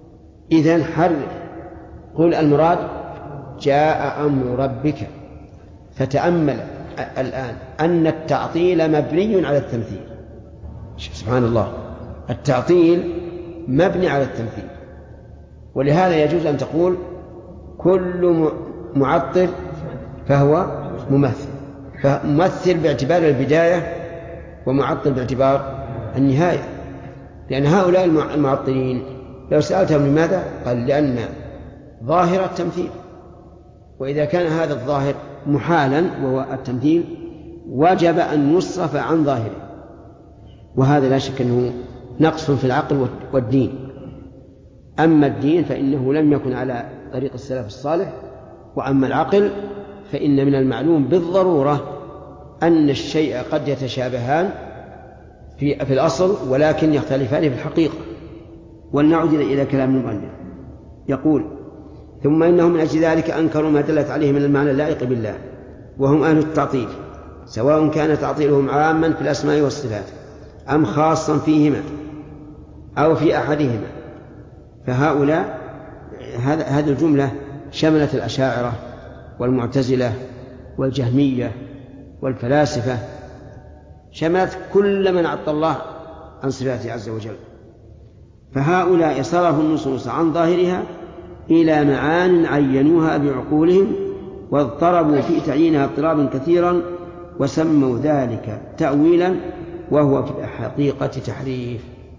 إذن حرف قل المراد جاء أمر ربك. فتأمل الآن أن التعطيل مبني على التمثيل. سبحان الله، التعطيل مبني على التمثيل، ولهذا يجوز أن تقول كل معطل فهو ممثل، فممثل باعتبار البداية ومعطل باعتبار النهاية. لأن هؤلاء المعطلين لو سألتهم لماذا؟ قال لأن ظاهر التمثيل، وإذا كان هذا الظاهر محالا وهو التمثيل وجب أن يصرف عن ظاهره، وهذا لا شك أنه نقص في العقل والدين. أما الدين فإنه لم يكن على طريق السلف الصالح، وأما العقل فإن من المعلوم بالضرورة أن الشيء قد يتشابهان في, في الأصل ولكن يختلفان في الحقيقة. ولنعود إلى كلام المؤلف، يقول ثم إنهم من أجل ذلك أنكروا ما دلت عليه من المعنى اللائق بالله، وهم أهل التعطيل، سواء كان تعطيلهم عاما في الأسماء والصفات أم خاصا فيهما أو في أحدهما. فهؤلاء هذه الجملة شملت الأشاعرة والمعتزلة والجهمية والفلاسفة، شملت كل من عطل الله عن صفاته عز وجل. فهؤلاء صرفوا النصوص عن ظاهرها إلى معان عينوها بعقولهم، واضطربوا في تعيينها اضطرابا كثيرا، وسموا ذلك تأويلا وهو في الحقيقة تحريف.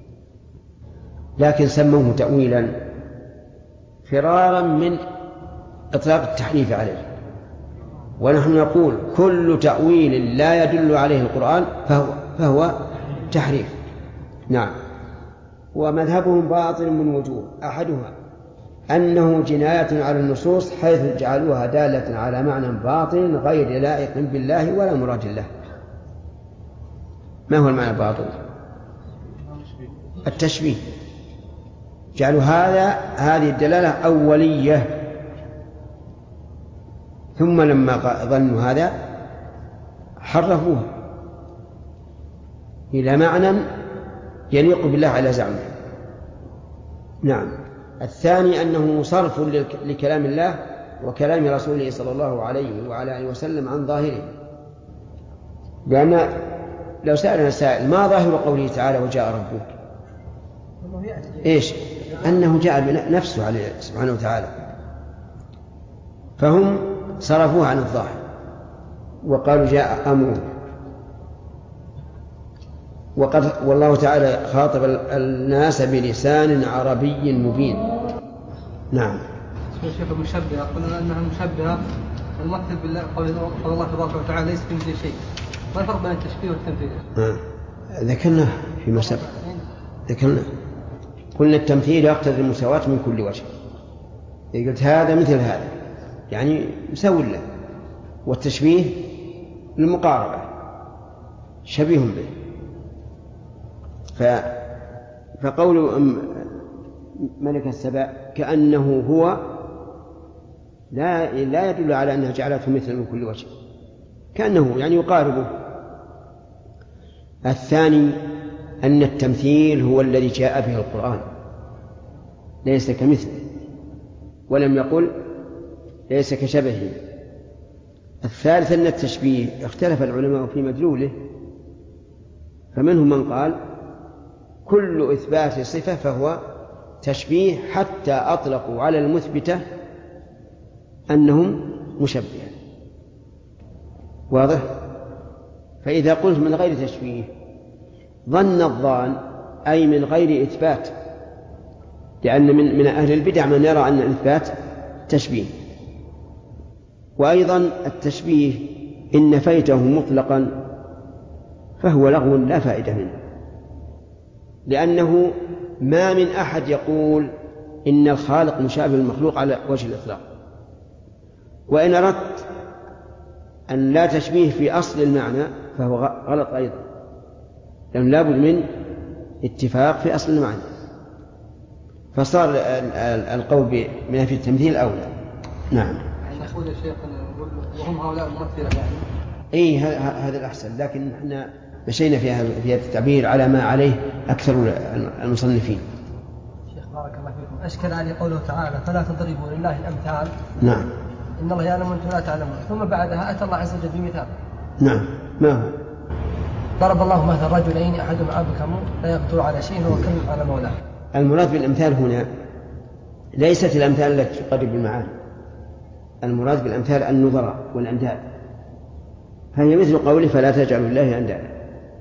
لكن سموه تأويلا فرارا من إطلاق التحريف عليه، ونحن نقول كل تأويل لا يدل عليه القرآن فهو, فهو تحريف. نعم. ومذهبهم باطل من وجوه، أحدها أنه جناية على النصوص حيث جعلوها دالة على معنى باطل غير لائق بالله ولا مراد له. ما هو المعنى الباطل؟ التشبيه. جعلوا هذا هذه الدلالة أولية، ثم لما ظنوا هذا حرفوها إلى معنى يليق بالله على زعمه. نعم. الثاني أنه صرف لكلام الله وكلام رسوله صلى الله عليه وعلى آله وسلم عن ظاهره. لأن لو سألنا سائل ما ظاهر قوله تعالى وجاء ربك؟ إيش؟ أنه جاء نفسه عليه سبحانه وتعالى، فهم صرفوه عن الظاهر وقالوا جاء أمره. وقد والله تعالى خاطب الناس بلسان عربي مبين. نعم. الشيخ المشبهة قلنا أنها مشبهة الممثل بالله، قول الله تبارك وتعالى ليس كمثله شيء. ما الفرق بين التشبيه والتمثيل؟ آه. ذكرنا فيما سبق، ذكرنا قلنا التمثيل يقتضي المساواة من كل وجه. إذا قلت هذا مثل هذا يعني مساو له، والتشبيه للمقاربة شبيه به. ف... فقول ملك السبع كأنه هو لا, لا يدل على أنها جعلته مثل من كل وجه، كأنه يعني يقاربه. الثاني أن التمثيل هو الذي جاء به القرآن ليس كمثله، ولم يقل ليس كشبهه. الثالث أن التشبيه اختلف العلماء في مدلوله، فمنهم من قال كل إثبات صفة فهو تشبيه حتى أطلقوا على المثبتة أنهم مشبهة. واضح؟ فإذا قلت من غير تشبيه ظن الظان أي من غير إثبات، لأن من, من أهل البدع من يرى أن الإثبات تشبيه. وأيضا التشبيه إن نفيته مطلقا فهو لغو لا فائدة منه، لأنه ما من أحد يقول إن الخالق مشابه المخلوق على وجه الإطلاق. وإن أردت أن لا تشبيه في أصل المعنى فهو غلط أيضا، لأنه لا بد من اتفاق في أصل المعنى، فصار القول بنفي التمثيل أولى. نعم. نقول يا شيخ وهم هؤلاء الممثلة يعني إيه هذا الأحسن، لكن احنا مشينا في هذا التعبير على ما عليه أكثر المصنفين. شيخ بارك الله فيكم، أشكل علي قوله تعالى فلا تضربوا لله الأمثال. نعم. إن الله يعلم وأنتم لا تعلمون. ثم بعدها أتى الله عز وجل بمثال. نعم. ما هو؟ ضرب الله مثلا رجلين أحدهما أبكم لا يقدر على شيء وهو كل على مولاه. المراد بالأمثال هنا ليست الأمثال التي تقرب المعاني، المراد بالأمثال النظراء والأنداد، فهي مثل قوله فلا تجعلوا لله أندادا.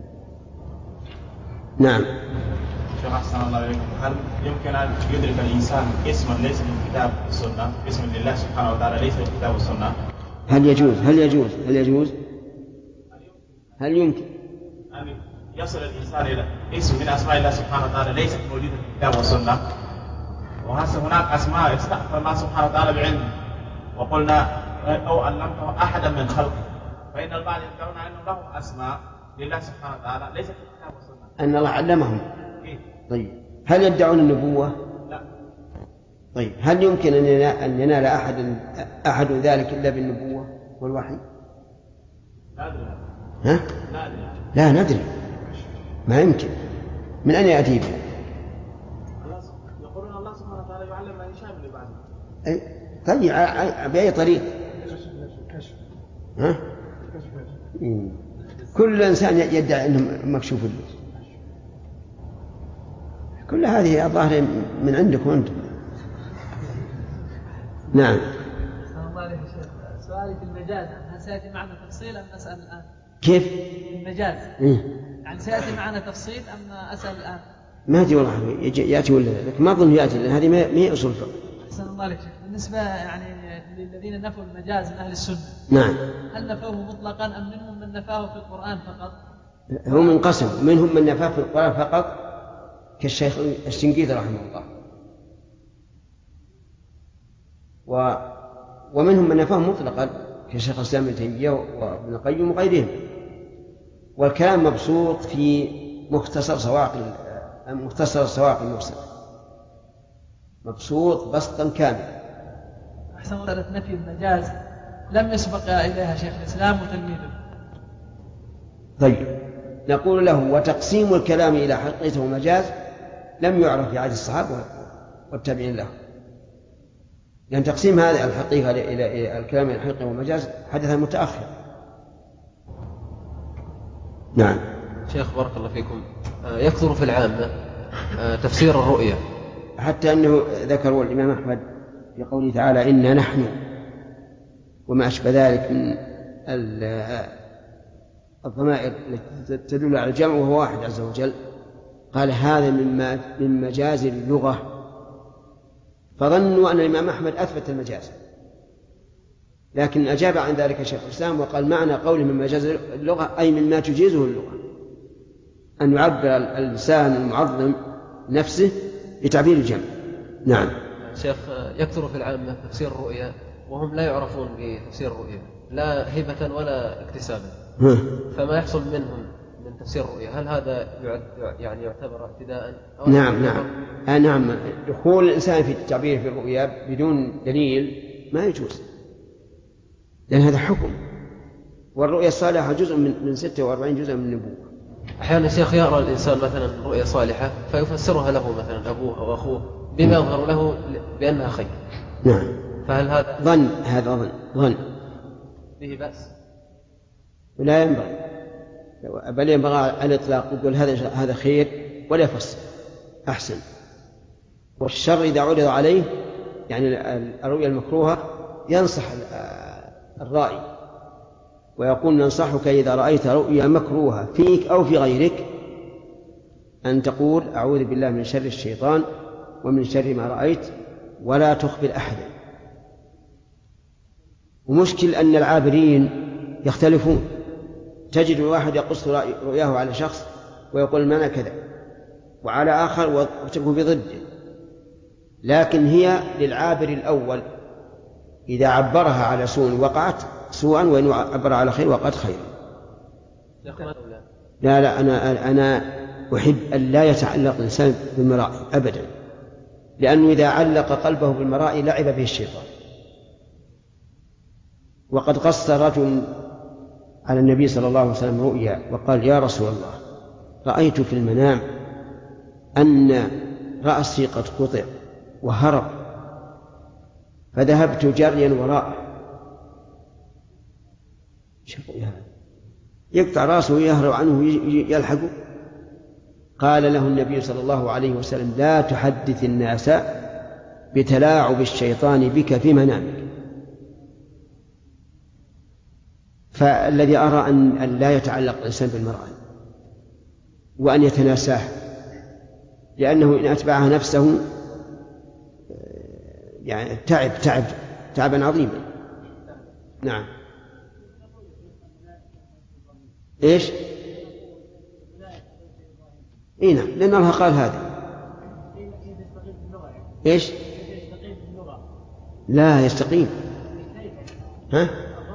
نعم. شيخ أحسن الله إليكم، هل يمكن أن يدرك الإنسان اسما ليس من الكتاب والسنة، اسم لله سبحانه وتعالى ليس من الكتاب والسنة؟ هل يجوز هل يجوز هل يجوز هل يمكن أن يصل الإنسان إلى اسم من أسماء الله سبحانه وتعالى ليست موجودة في الكتاب والسنة؟ وهسه هناك أسماء استغفر الله سبحانه وتعالى بعلمه وقلنا أو علمته أحدا من خلقه، فإن البعض يذكرون أنه له أسماء لله سبحانه وتعالى ليست في الكتاب والسنة. أن الله علمهم. إيه؟ طيب هل يدعون النبوة؟ لا. طيب هل يمكن أن ينال أحد أحد ذلك إلا بالنبوة والوحي؟ لا أدري. ها؟ لا أدري. لا ندري، ما يمكن. من أين يأتي به؟ يقولون الله سبحانه وتعالى يعلم من يشاء من عباده. أي طيب بأي طريق؟ ها؟ كل إنسان يدعي أنه مكشوف له. كل هذه الظاهر من عندكم أنتم. نعم. سؤالي في المجاز هل سيأتي معنا تفصيل أم أسأل الآن؟ كيف؟ المجاز. إيه؟ يعني سيأتي معنا تفصيل أم أسأل الآن؟ ما أدري والله يأتي ولا لا، لكن ما أظن يأتي لأن هذه ما هي أصول الفقه. أحسن الله عليك. بالنسبة يعني للذين نفوا المجاز من أهل السنة. نعم. هل نفوه مطلقا أم منهم من نفاه في القرآن فقط؟ هو منقسم، منهم من نفاه في القرآن فقط كالشيخ الشنقيطي رحمه الله، و... ومنهم من نفاه مطلقا كشيخ الإسلام ابن تيمية وابن القيم وغيرهم. والكلام مبسوط في مختصر سواق مختصر سواق المرسل، مبسوط بسطا كاملا. أحسن الله. نفي المجاز لم يسبق إليها شيخ الإسلام وتلميذه. طيب نقول له وتقسيم الكلام إلى حقيقة ومجاز لم يعرف في عهد الصحابة والتابعين له، لأن تقسيم هذه الحقيقة إلى الكلام إلى حقيقة ومجاز حدث متأخر. نعم. شيخ بارك الله فيكم، يكثر في العامة تفسير الرؤيا، حتى أنه ذكروا الإمام أحمد في قوله تعالى إنا نحن وما أشبه ذلك من الضمائر التي تدل على الجمع وهو واحد عز وجل، قال هذا مما من مجاز اللغة، فظنوا أن الإمام أحمد أثبت المجاز، لكن أجاب عن ذلك شيخ الإسلام وقال معنى قوله من مجاز اللغة أي مما تجيزه اللغة، أن يعبر اللسان المعظم نفسه بتعبير الجمع. نعم. شيخ يكثر في العامة تفسير الرؤيا وهم لا يعرفون بتفسير الرؤيا لا هبة ولا اكتسابا، فما يحصل منهم من تفسير الرؤيا هل هذا يعني يعتبر اعتداء؟ نعم نعم آه نعم. دخول الإنسان في التعبير في الرؤيا بدون دليل ما يجوز، لأن هذا حكم، والرؤيا الصالحة جزء من من ستة وأربعين جزء من النبوة. أحيانا شيخ يرى الإنسان مثلا رؤيا صالحة فيفسرها له مثلا أبوه أو أخوه بما يظهر له بأنها خير. نعم. فهل هذا ظن؟ هذا ظن ظن به بأس؟ لا ينبغي، بل ينبغي الإطلاق، يقول هذا هذا خير ولا يفسر أحسن. والشر إذا عرض عليه يعني الرؤيا المكروهة ينصح الرائي ويقول ننصحك إذا رأيت رؤيا مكروهة فيك أو في غيرك أن تقول أعوذ بالله من شر الشيطان ومن شر ما رأيت ولا تخبر أحدا. ومشكل أن العابرين يختلفون، تجد واحد يقص رؤياه على شخص ويقول المعنى كذا، وعلى آخر وتكون بضده، لكن هي للعابر الأول إذا عبرها على سوء وقعت سوءا، وإن عبرها على خير وقعت خيرا. لا لا أنا أنا أحب أن لا يتعلق الإنسان بالمرائي أبدا، لأنه إذا علق قلبه بالمرائي لعب به الشيطان. وقد قص رجل على النبي صلى الله عليه وسلم رؤيا وقال يا رسول الله رأيت في المنام أن رأسي قد قطع وهرب، فذهبت جريا وراءه، يقطع راسه ويهرب عنه ويلحقه. قال له النبي صلى الله عليه وسلم: لا تحدث الناس بتلاعب الشيطان بك في منامك. فالذي أرى أن لا يتعلق الإنسان بالمرأة وأن يتناساه، لأنه إن أتبعها نفسه يعني تعب تعب تعبا عظيما. نعم. إيش؟ إيه نعم، لأن الله قال هذا. إيش؟ لا يستقيم. ها؟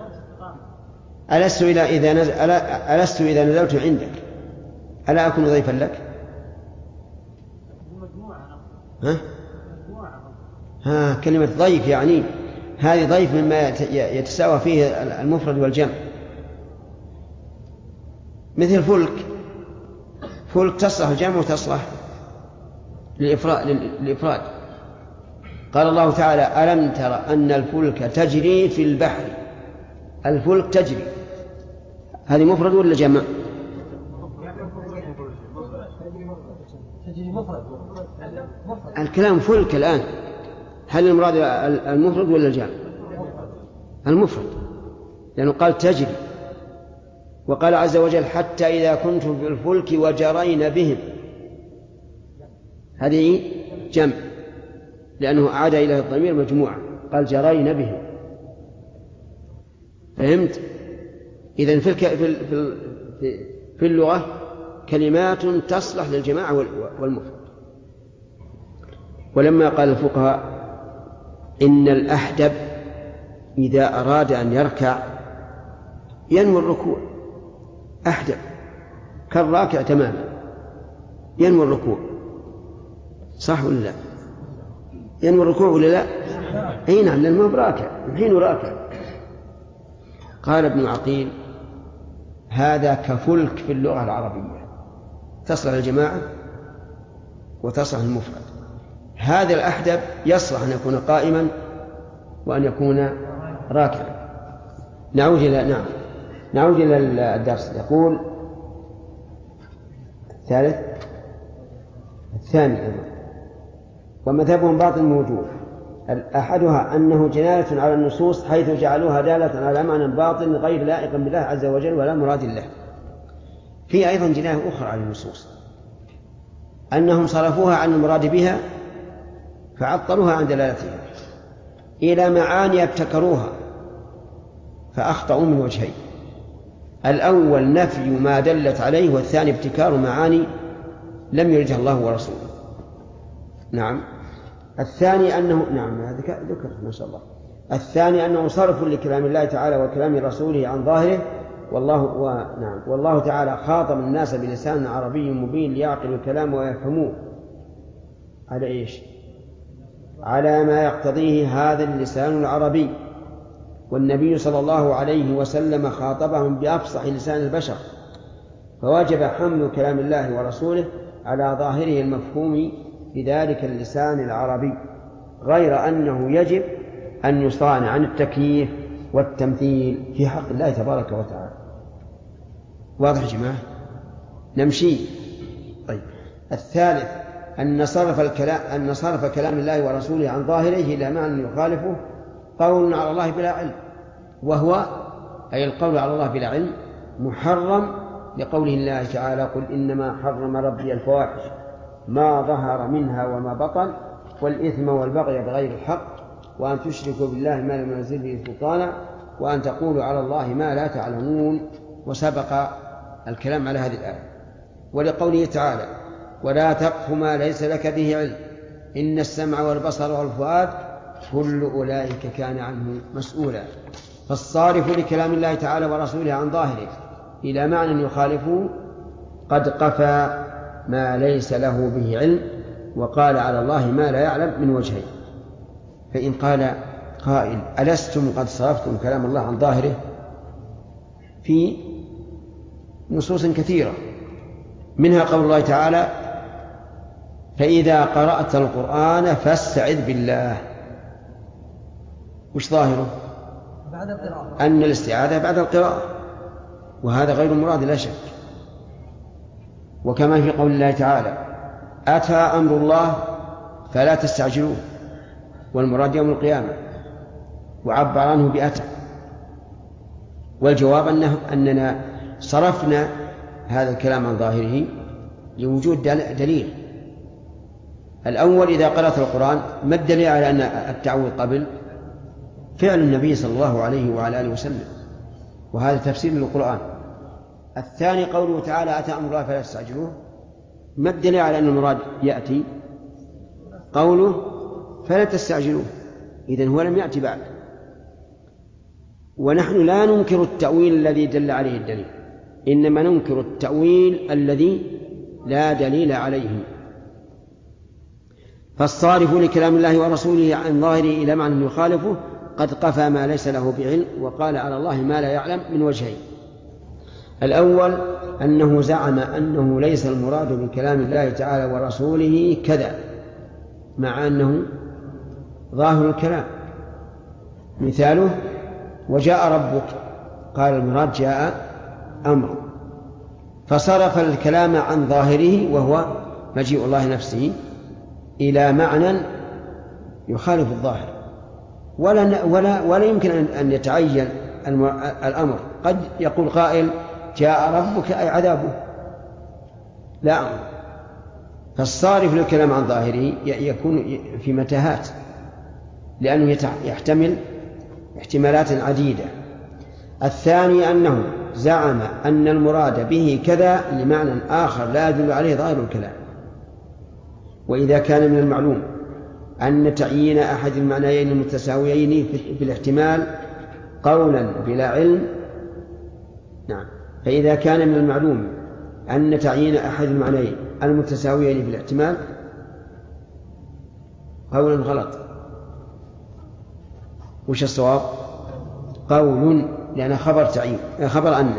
ألست إذا إذا نزل ألست إذا نزلت عندك ألا أكون ضيفا لك؟ ها؟ ها كلمة ضيف يعني هذه ضيف مما يتساوى فيه المفرد والجمع، مثل فلك. فلك تصلح الجمع وتصلح للإفراد. قال الله تعالى: ألم تر أن الفلك تجري في البحر. الفلك تجري، هذه مفرد ولا جمع؟ الكلام فلك الآن، هل المراد المفرد ولا الجمع؟ المفرد، لأنه قال تجري. وقال عز وجل: حتى إذا كنتم في الفلك وجرين بهم. هذه جمع لأنه أعاد إلى الضمير مجموعة، قال جرين بهم. فهمت؟ إذن في, في, في, في اللغة كلمات تصلح للجماعة والمفرد. ولما قال الفقهاء إن الأحدب إذا أراد أن يركع ينوي الركوع، أحدب كالراكع تماما ينوي الركوع، صح ولا لا؟ ينوي الركوع ولا لا؟ أي نعم، لأنه براكع، الحين راكع. قال ابن عقيل: هذا كفلك في اللغة العربية، تصلح الجماعة وتصلح المفرد. هذا الأحدب يصلح أن يكون قائما وأن يكون راكعا. نعود إلى نعم نعود إلى الدرس. يقول الثالث الثاني: ومذهبهم باطل من وجوه. أحدها أنه جناية على النصوص حيث جعلوها دالة على معنى باطل غير لائق بالله عز وجل ولا مراد الله. في أيضا جناية أخرى على النصوص، أنهم صرفوها عن المراد بها فعطلوها عن دلالتها إلى معاني ابتكروها فأخطأوا من وجهين: الأول نفي ما دلت عليه، والثاني ابتكار معاني لم يرجها الله ورسوله. نعم. الثاني أنه نعم هذا ذكر ما شاء الله. الثاني أنه صرف لكلام الله تعالى وكلام رسوله عن ظاهره، والله و... نعم والله تعالى خاطب الناس بلسان عربي مبين ليعقلوا الكلام ويفهموه على إيش؟ على ما يقتضيه هذا اللسان العربي. والنبي صلى الله عليه وسلم خاطبهم بأفصح لسان البشر، فوجب حمل كلام الله ورسوله على ظاهره المفهوم بذلك اللسان العربي، غير أنه يجب أن يصان عن التكييف والتمثيل في حق الله تبارك وتعالى. واضح يا جماعة؟ نمشي. طيب. الثالث أن صرف الكلام أن صرف كلام الله ورسوله عن ظاهره إلى معنى يخالفه قول على الله بلا علم، وهو أي القول على الله بلا علم محرم لقوله الله تعالى: قل إنما حرم ربي الفواحش ما ظهر منها وما بطن والإثم والبغي بغير الحق وأن تشركوا بالله ما لم ينزل به سلطانا وأن تقولوا على الله ما لا تعلمون. وسبق الكلام على هذه الآية. ولقوله تعالى: ولا تقف ما ليس لك به علم إن السمع والبصر والفؤاد كل أولئك كان عنه مسؤولا. فالصارف لكلام الله تعالى ورسوله عن ظاهره إلى معنى يخالفه قد قفى ما ليس له به علم وقال على الله ما لا يعلم من وجهين. فإن قال قائل: ألستم قد صرفتم كلام الله عن ظاهره؟ في نصوص كثيرة، منها قول الله تعالى: فإذا قرأت القرآن فاستعذ بالله. وش ظاهره؟ بعد القراءة. أن الاستعاذة بعد القراءة، وهذا غير مراد لا شك. وكما في قول الله تعالى: أتى أمر الله فلا تستعجلوه، والمراد يوم القيامة، وعبر عنه بأتى. والجواب أنه أننا صرفنا هذا الكلام عن ظاهره لوجود دليل. الأول: إذا قرأت القرآن ما الدليل على أن التعوذ قبل؟ فعل النبي صلى الله عليه وعلى آله وسلم، وهذا تفسير للقرآن. الثاني: قوله تعالى: أتى أمر الله فلا تستعجلوه، ما الدليل على أن المراد يأتي؟ قوله فلا تستعجلوه، إذن هو لم يأتي بعد. ونحن لا ننكر التأويل الذي دل عليه الدليل، إنما ننكر التأويل الذي لا دليل عليه. فالصارف لكلام الله ورسوله عن ظاهره إلى معنى يخالفه قد قفى ما ليس له بعلم، وقال على الله ما لا يعلم من وجهين: الأول أنه زعم أنه ليس المراد بكلام الله تعالى ورسوله كذا، مع أنه ظاهر الكلام. مثاله: وجاء ربك، قال المراد جاء أمر، فصرف الكلام عن ظاهره وهو مجيء الله نفسه إلى معنى يخالف الظاهر. ولا, ولا, ولا يمكن أن يتعين الأمر. قد يقول قائل: جاء ربك أي عذابه، لا أمر. فالصارف للكلام عن ظاهره يكون في متاهات، لأنه يحتمل احتمالات عديدة. الثاني أنه زعم أن المراد به كذا لمعنى آخر لا يدل عليه ظاهر الكلام. وإذا كان من المعلوم أن تعيين أحد المعنيين المتساويين في الاحتمال قولا بلا علم، نعم، فإذا كان من المعلوم أن تعيين أحد المعنيين المتساويين في الاحتمال قولا غلط، وش الصواب؟ قول، لأن خبر تعيين، خبر أن.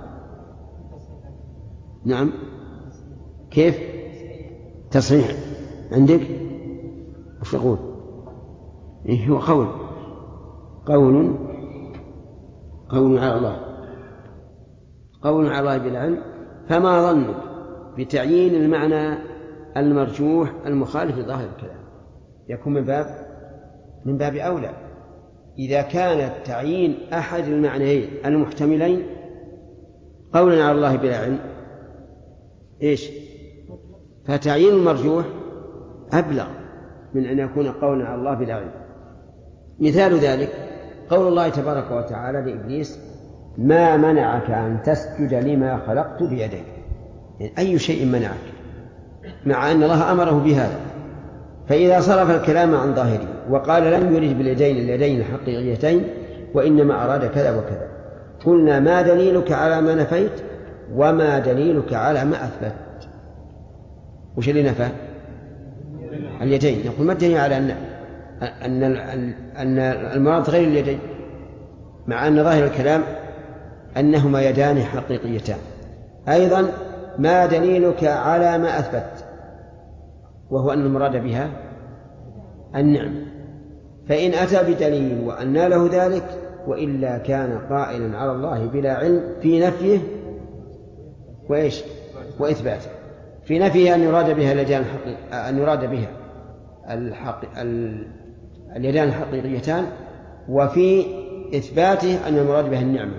نعم، كيف؟ تصحيح عندك؟ وش يقول؟ إيه هو قول، قول قول على الله، قول على الله بالعلم. فما ظنك بتعيين المعنى المرجوح المخالف لظاهر الكلام؟ يكون من باب من باب أولى إذا كان تعيين أحد المعنيين المحتملين قولا على الله بلا علم، إيش؟ فتعيين المرجوح أبلغ من أن يكون قولا على الله بلا علم. مثال ذلك قول الله تبارك وتعالى لإبليس: ما منعك أن تسجد لما خلقت بيدي؟ يعني أي شيء منعك؟ مع أن الله أمره بهذا. فإذا صرف الكلام عن ظاهره وقال لم يرد باليدين اليدين الحقيقيتين وإنما أراد كذا وكذا، قلنا: ما دليلك على ما نفيت وما دليلك على ما أثبت؟ وش اللي نفى؟ اليدين. نقول: ما الدليل على أن أن أن المراد غير اليدين، مع أن ظاهر الكلام أنهما يدان حقيقيتان؟ أيضا: ما دليلك على ما أثبت؟ وهو أن المراد بها النعم. فإن أتى بدليل وأنى له ذلك، وإلا كان قائلا على الله بلا علم في نفيه وإيش؟ وإثباته. في نفيه أن يراد بها اليدان أن يراد بها الحق... اليدان الحقيقيتان، وفي إثباته أن المراد بها النعمة.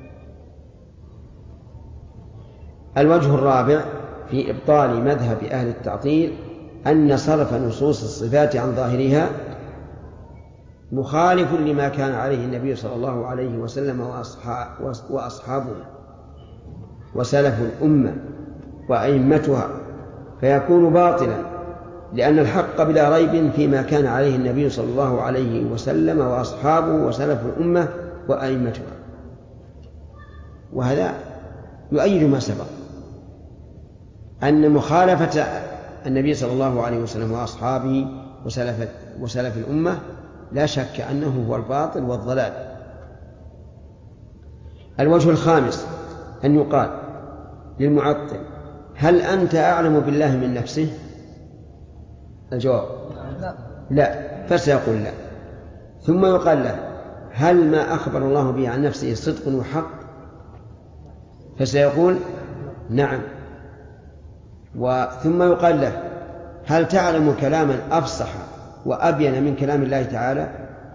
الوجه الرابع في إبطال مذهب أهل التعطيل أن صرف نصوص الصفات عن ظاهرها مخالف لما كان عليه النبي صلى الله عليه وسلم وأصحابه وسلف الأمة وأئمتها، فيكون باطلا، لأن الحق بلا ريب فيما كان عليه النبي صلى الله عليه وسلم وأصحابه وسلف الأمة وأئمتها. وهذا يؤيد ما سبق، أن مخالفة النبي صلى الله عليه وسلم وأصحابه وسلف, وسلف الأمة لا شك أنه هو الباطل والضلال. الوجه الخامس أن يقال للمعطل: هل أنت أعلم بالله من نفسه؟ الجواب لا، فسيقول لا. ثم يقال له هل ما أخبر الله به عن نفسه صدق وحق؟ فسيقول نعم. ثم يقال له هل تعلم كلاما أفصح وأبين من كلام الله تعالى؟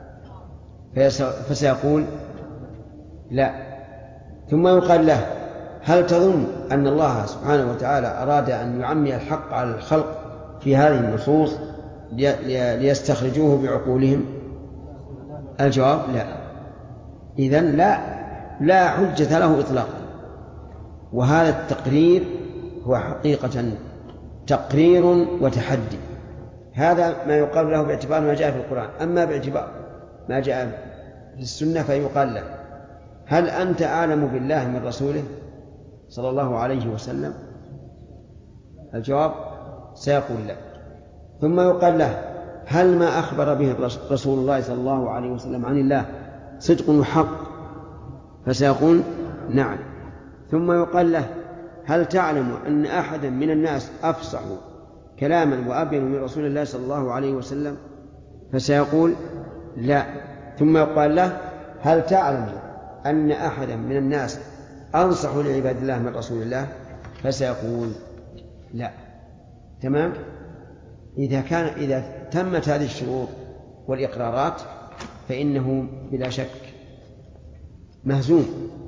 فسيقول لا. ثم يقال له هل تظن أن الله سبحانه وتعالى أراد أن يعمي الحق على الخلق في هذه النصوص ليستخرجوه بعقولهم؟ الجواب لا. إذن لا لا حجة له إطلاقا. وهذا التقرير هو حقيقة تقرير وتحدي. هذا ما يقال له باعتبار ما جاء في القرآن. أما باعتبار ما جاء في السنة فيقال له هل أنت أعلم بالله من رسوله صلى الله عليه وسلم؟ الجواب سيقول لا. ثم يقال له هل ما أخبر به رسول الله صلى الله عليه وسلم عن الله صدق وحق؟ فسيقول نعم. ثم يقال له هل تعلم أن أحدا من الناس أفصح كلاما وأبين من رسول الله صلى الله عليه وسلم؟ فسيقول لا. ثم يقال له هل تعلم أن أحدا من الناس أنصح لعباد الله من رسول الله؟ فسيقول لا. تمام. إذا كان إذا تمت هذه الشروط والإقرارات فإنه بلا شك مهزوم،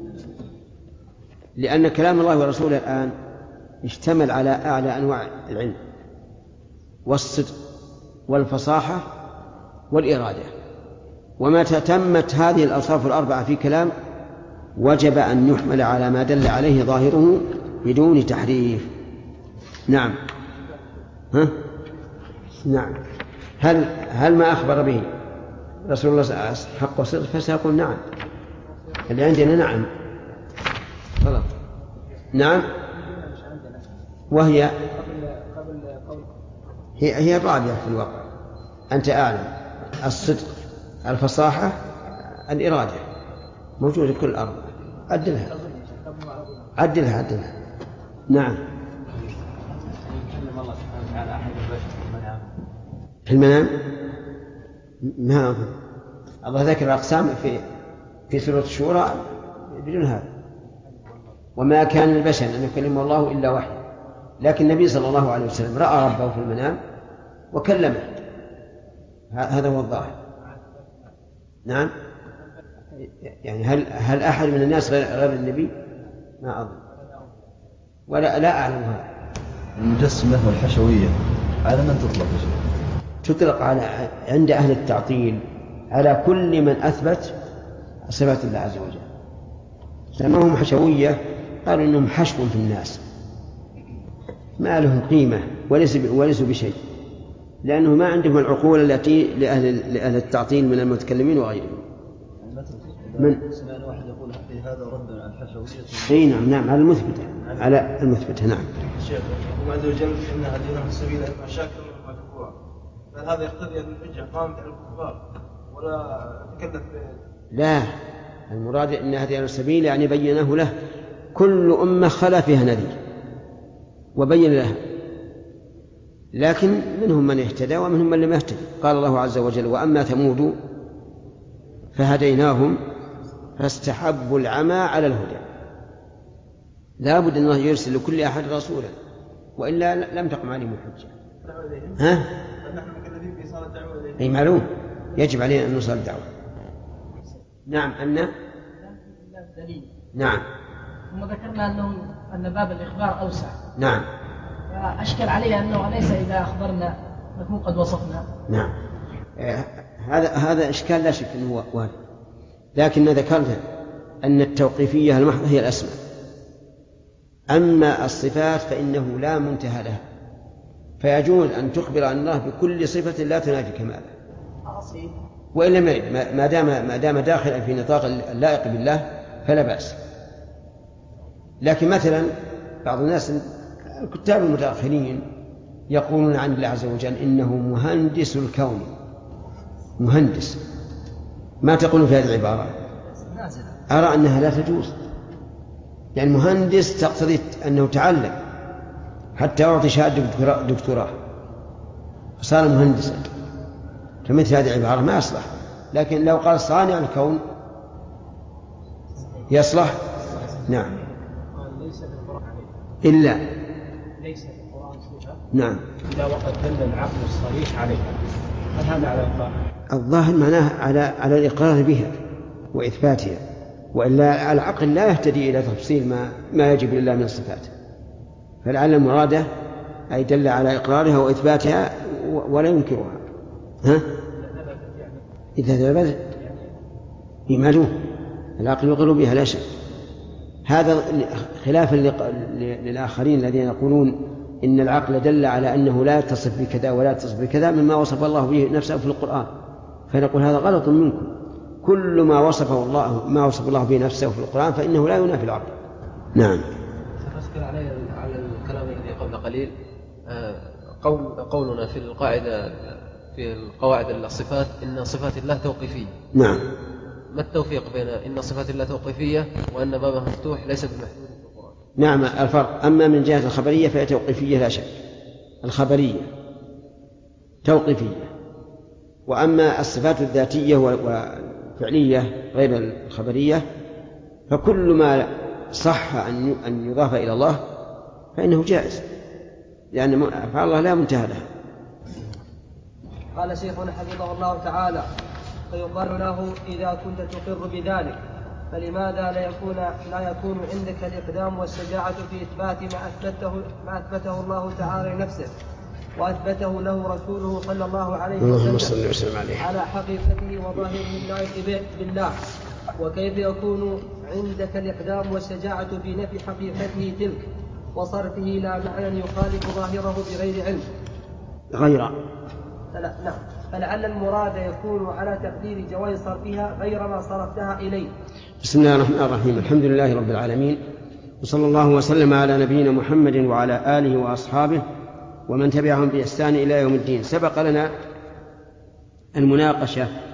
لأن كلام الله ورسوله الآن اشتمل على أعلى أنواع العلم والصدق والفصاحة والإرادة. ومتى تمت هذه الأوصاف الأربعة في كلام وجب أن يحمل على ما دل عليه ظاهره بدون تحريف. نعم. ها؟ نعم. هل هل ما أخبر به رسول الله صلى الله عليه وسلم حق وصدق؟ فسيقول نعم. اللي عندنا نعم. خلاص. نعم. وهي هي هي الرابعة في الواقع. أنت أعلم الصدق الفصاحة الإرادة موجودة في كل الأرض. عدلها عدلها عدلها. نعم. في المنام ما أظن الله ذكر الأقسام في في سورة الشورى بدون هذا. وما كان البشر أن يكلمه الله إلا وحي، لكن النبي صلى الله عليه وسلم رأى ربه في المنام وكلمه. هذا هو الظاهر. نعم. يعني هل هل أحد من الناس غير النبي؟ ما أظن ولا لا أعلم هذا. المجسمة والحشوية على من تطلق؟ تطلق على عند أهل التعطيل على كل من أثبت صفات الله عز وجل. سماهم حشوية قالوا إنهم حشو في الناس ما لهم قيمة وليسوا بشيء، لأنه ما عندهم العقول التي لأهل, لأهل التعطيل من المتكلمين وغيرهم. من سمعنا واحد يقول في هذا رد على الحشوية. أي نعم نعم على المثبتة على المثبتة. نعم. شيخ الله عز وجل إن هديناه السبيل إما شاكرا وإما كفورا، فهذا يقتضي أن الحجة قامت على الكفار ولا تكلف. لا، المراد أن هديناه السبيل يعني بينه له كل أمة خلا فيها نذير وبين لها، لكن منهم من اهتدى ومنهم من لم يهتدي. قال الله عز وجل وأما ثمود فهديناهم فاستحبوا العمى على الهدى. لا بد أن الله يرسل لكل أحد رسولا وإلا لم تقم عليهم الحجة. ها؟ نحن مكلفين في إيصال الدعوة إليه. أي معلوم يجب علينا أن نوصل الدعوة. نعم. أن نعم. ثم ذكرنا أنه أن باب الإخبار أوسع. نعم. فأشكل عليه أنه أليس إذا أخبرنا نكون قد وصفنا. نعم. آه هذا هذا إشكال لا شك أنه وارد، لكن ذكرنا أن التوقيفية المحضة هي الأسماء، أما الصفات فإنه لا منتهى لها، فيجوز أن تخبر عن الله بكل صفة لا تنافي كماله وإن لم يرد، ما دام ما دام داخلا في نطاق اللائق بالله فلا بأس. لكن مثلا بعض الناس الكتاب المتأخرين يقولون عن الله عز وجل إنه مهندس الكون. مهندس، ما تقولون في هذه العبارة؟ أرى أنها لا تجوز، يعني مهندس تقتضي أنه تعلم حتى يعطي شهادة دكتوراه، صار مهندسا، فمثل هذه العبارة ما يصلح. لكن لو قال صانع الكون يصلح. نعم. إلا ليس في القرآن صفة. نعم. إلا وقد دل العقل الصريح عليها. هل هذا على الظاهر؟ الظاهر معناه على على الإقرار بها وإثباتها، وإلا العقل لا يهتدي إلى تفصيل ما ما يجب لله من الصفات. فلعل المرادة أي دل على إقرارها وإثباتها ولا ينكرها. ها؟ إذا ثبت يمالوه العقل يقر بها لا شك. هذا خلافا للآخرين الذين يقولون إن العقل دل على أنه لا يتصف بكذا ولا يتصف بكذا مما وصف الله به نفسه في القرآن، فنقول هذا غلط منكم. كل ما وصفه الله ما وصف الله به نفسه في القرآن فإنه لا ينافي العقل. نعم. أذكر علي على الكلام الذي قبل قليل قول قولنا في القاعدة في القواعد الصفات إن صفات الله توقيفية. نعم. ما التوفيق بين إن صفات الله توقيفية وأن بابها مفتوح ليس بمحدود في القرآن؟ نعم الفرق. أما من جهة الخبرية فهي توقيفية لا شك، الخبرية توقيفية. وأما الصفات الذاتية والفعلية غير الخبرية فكل ما صح أن يضاف إلى الله فإنه جائز، لأن أفعال الله لا منتهى لها. قال شيخنا حفظه الله تعالى: فيقال له إذا كنت تقر بذلك فلماذا لا يكون لا يكون عندك الإقدام والشجاعة في إثبات ما أثبته ما أثبته الله تعالى لنفسه وأثبته له رسوله صلى الله عليه وسلم على حقيقته وظاهره اللائق بالله؟ وكيف يكون عندك الإقدام والشجاعة في نفي حقيقته تلك وصرفه لا معنى يخالف ظاهره بغير علم؟ غير فلا نعم فلعل المراد يكون على تقدير جواز صرفها غير ما صرفتها إليه. بسم الله الرحمن الرحيم. الحمد لله رب العالمين، وصلى الله وسلم على نبينا محمد وعلى آله وأصحابه ومن تبعهم بإحسان إلى يوم الدين. سبق لنا المناقشة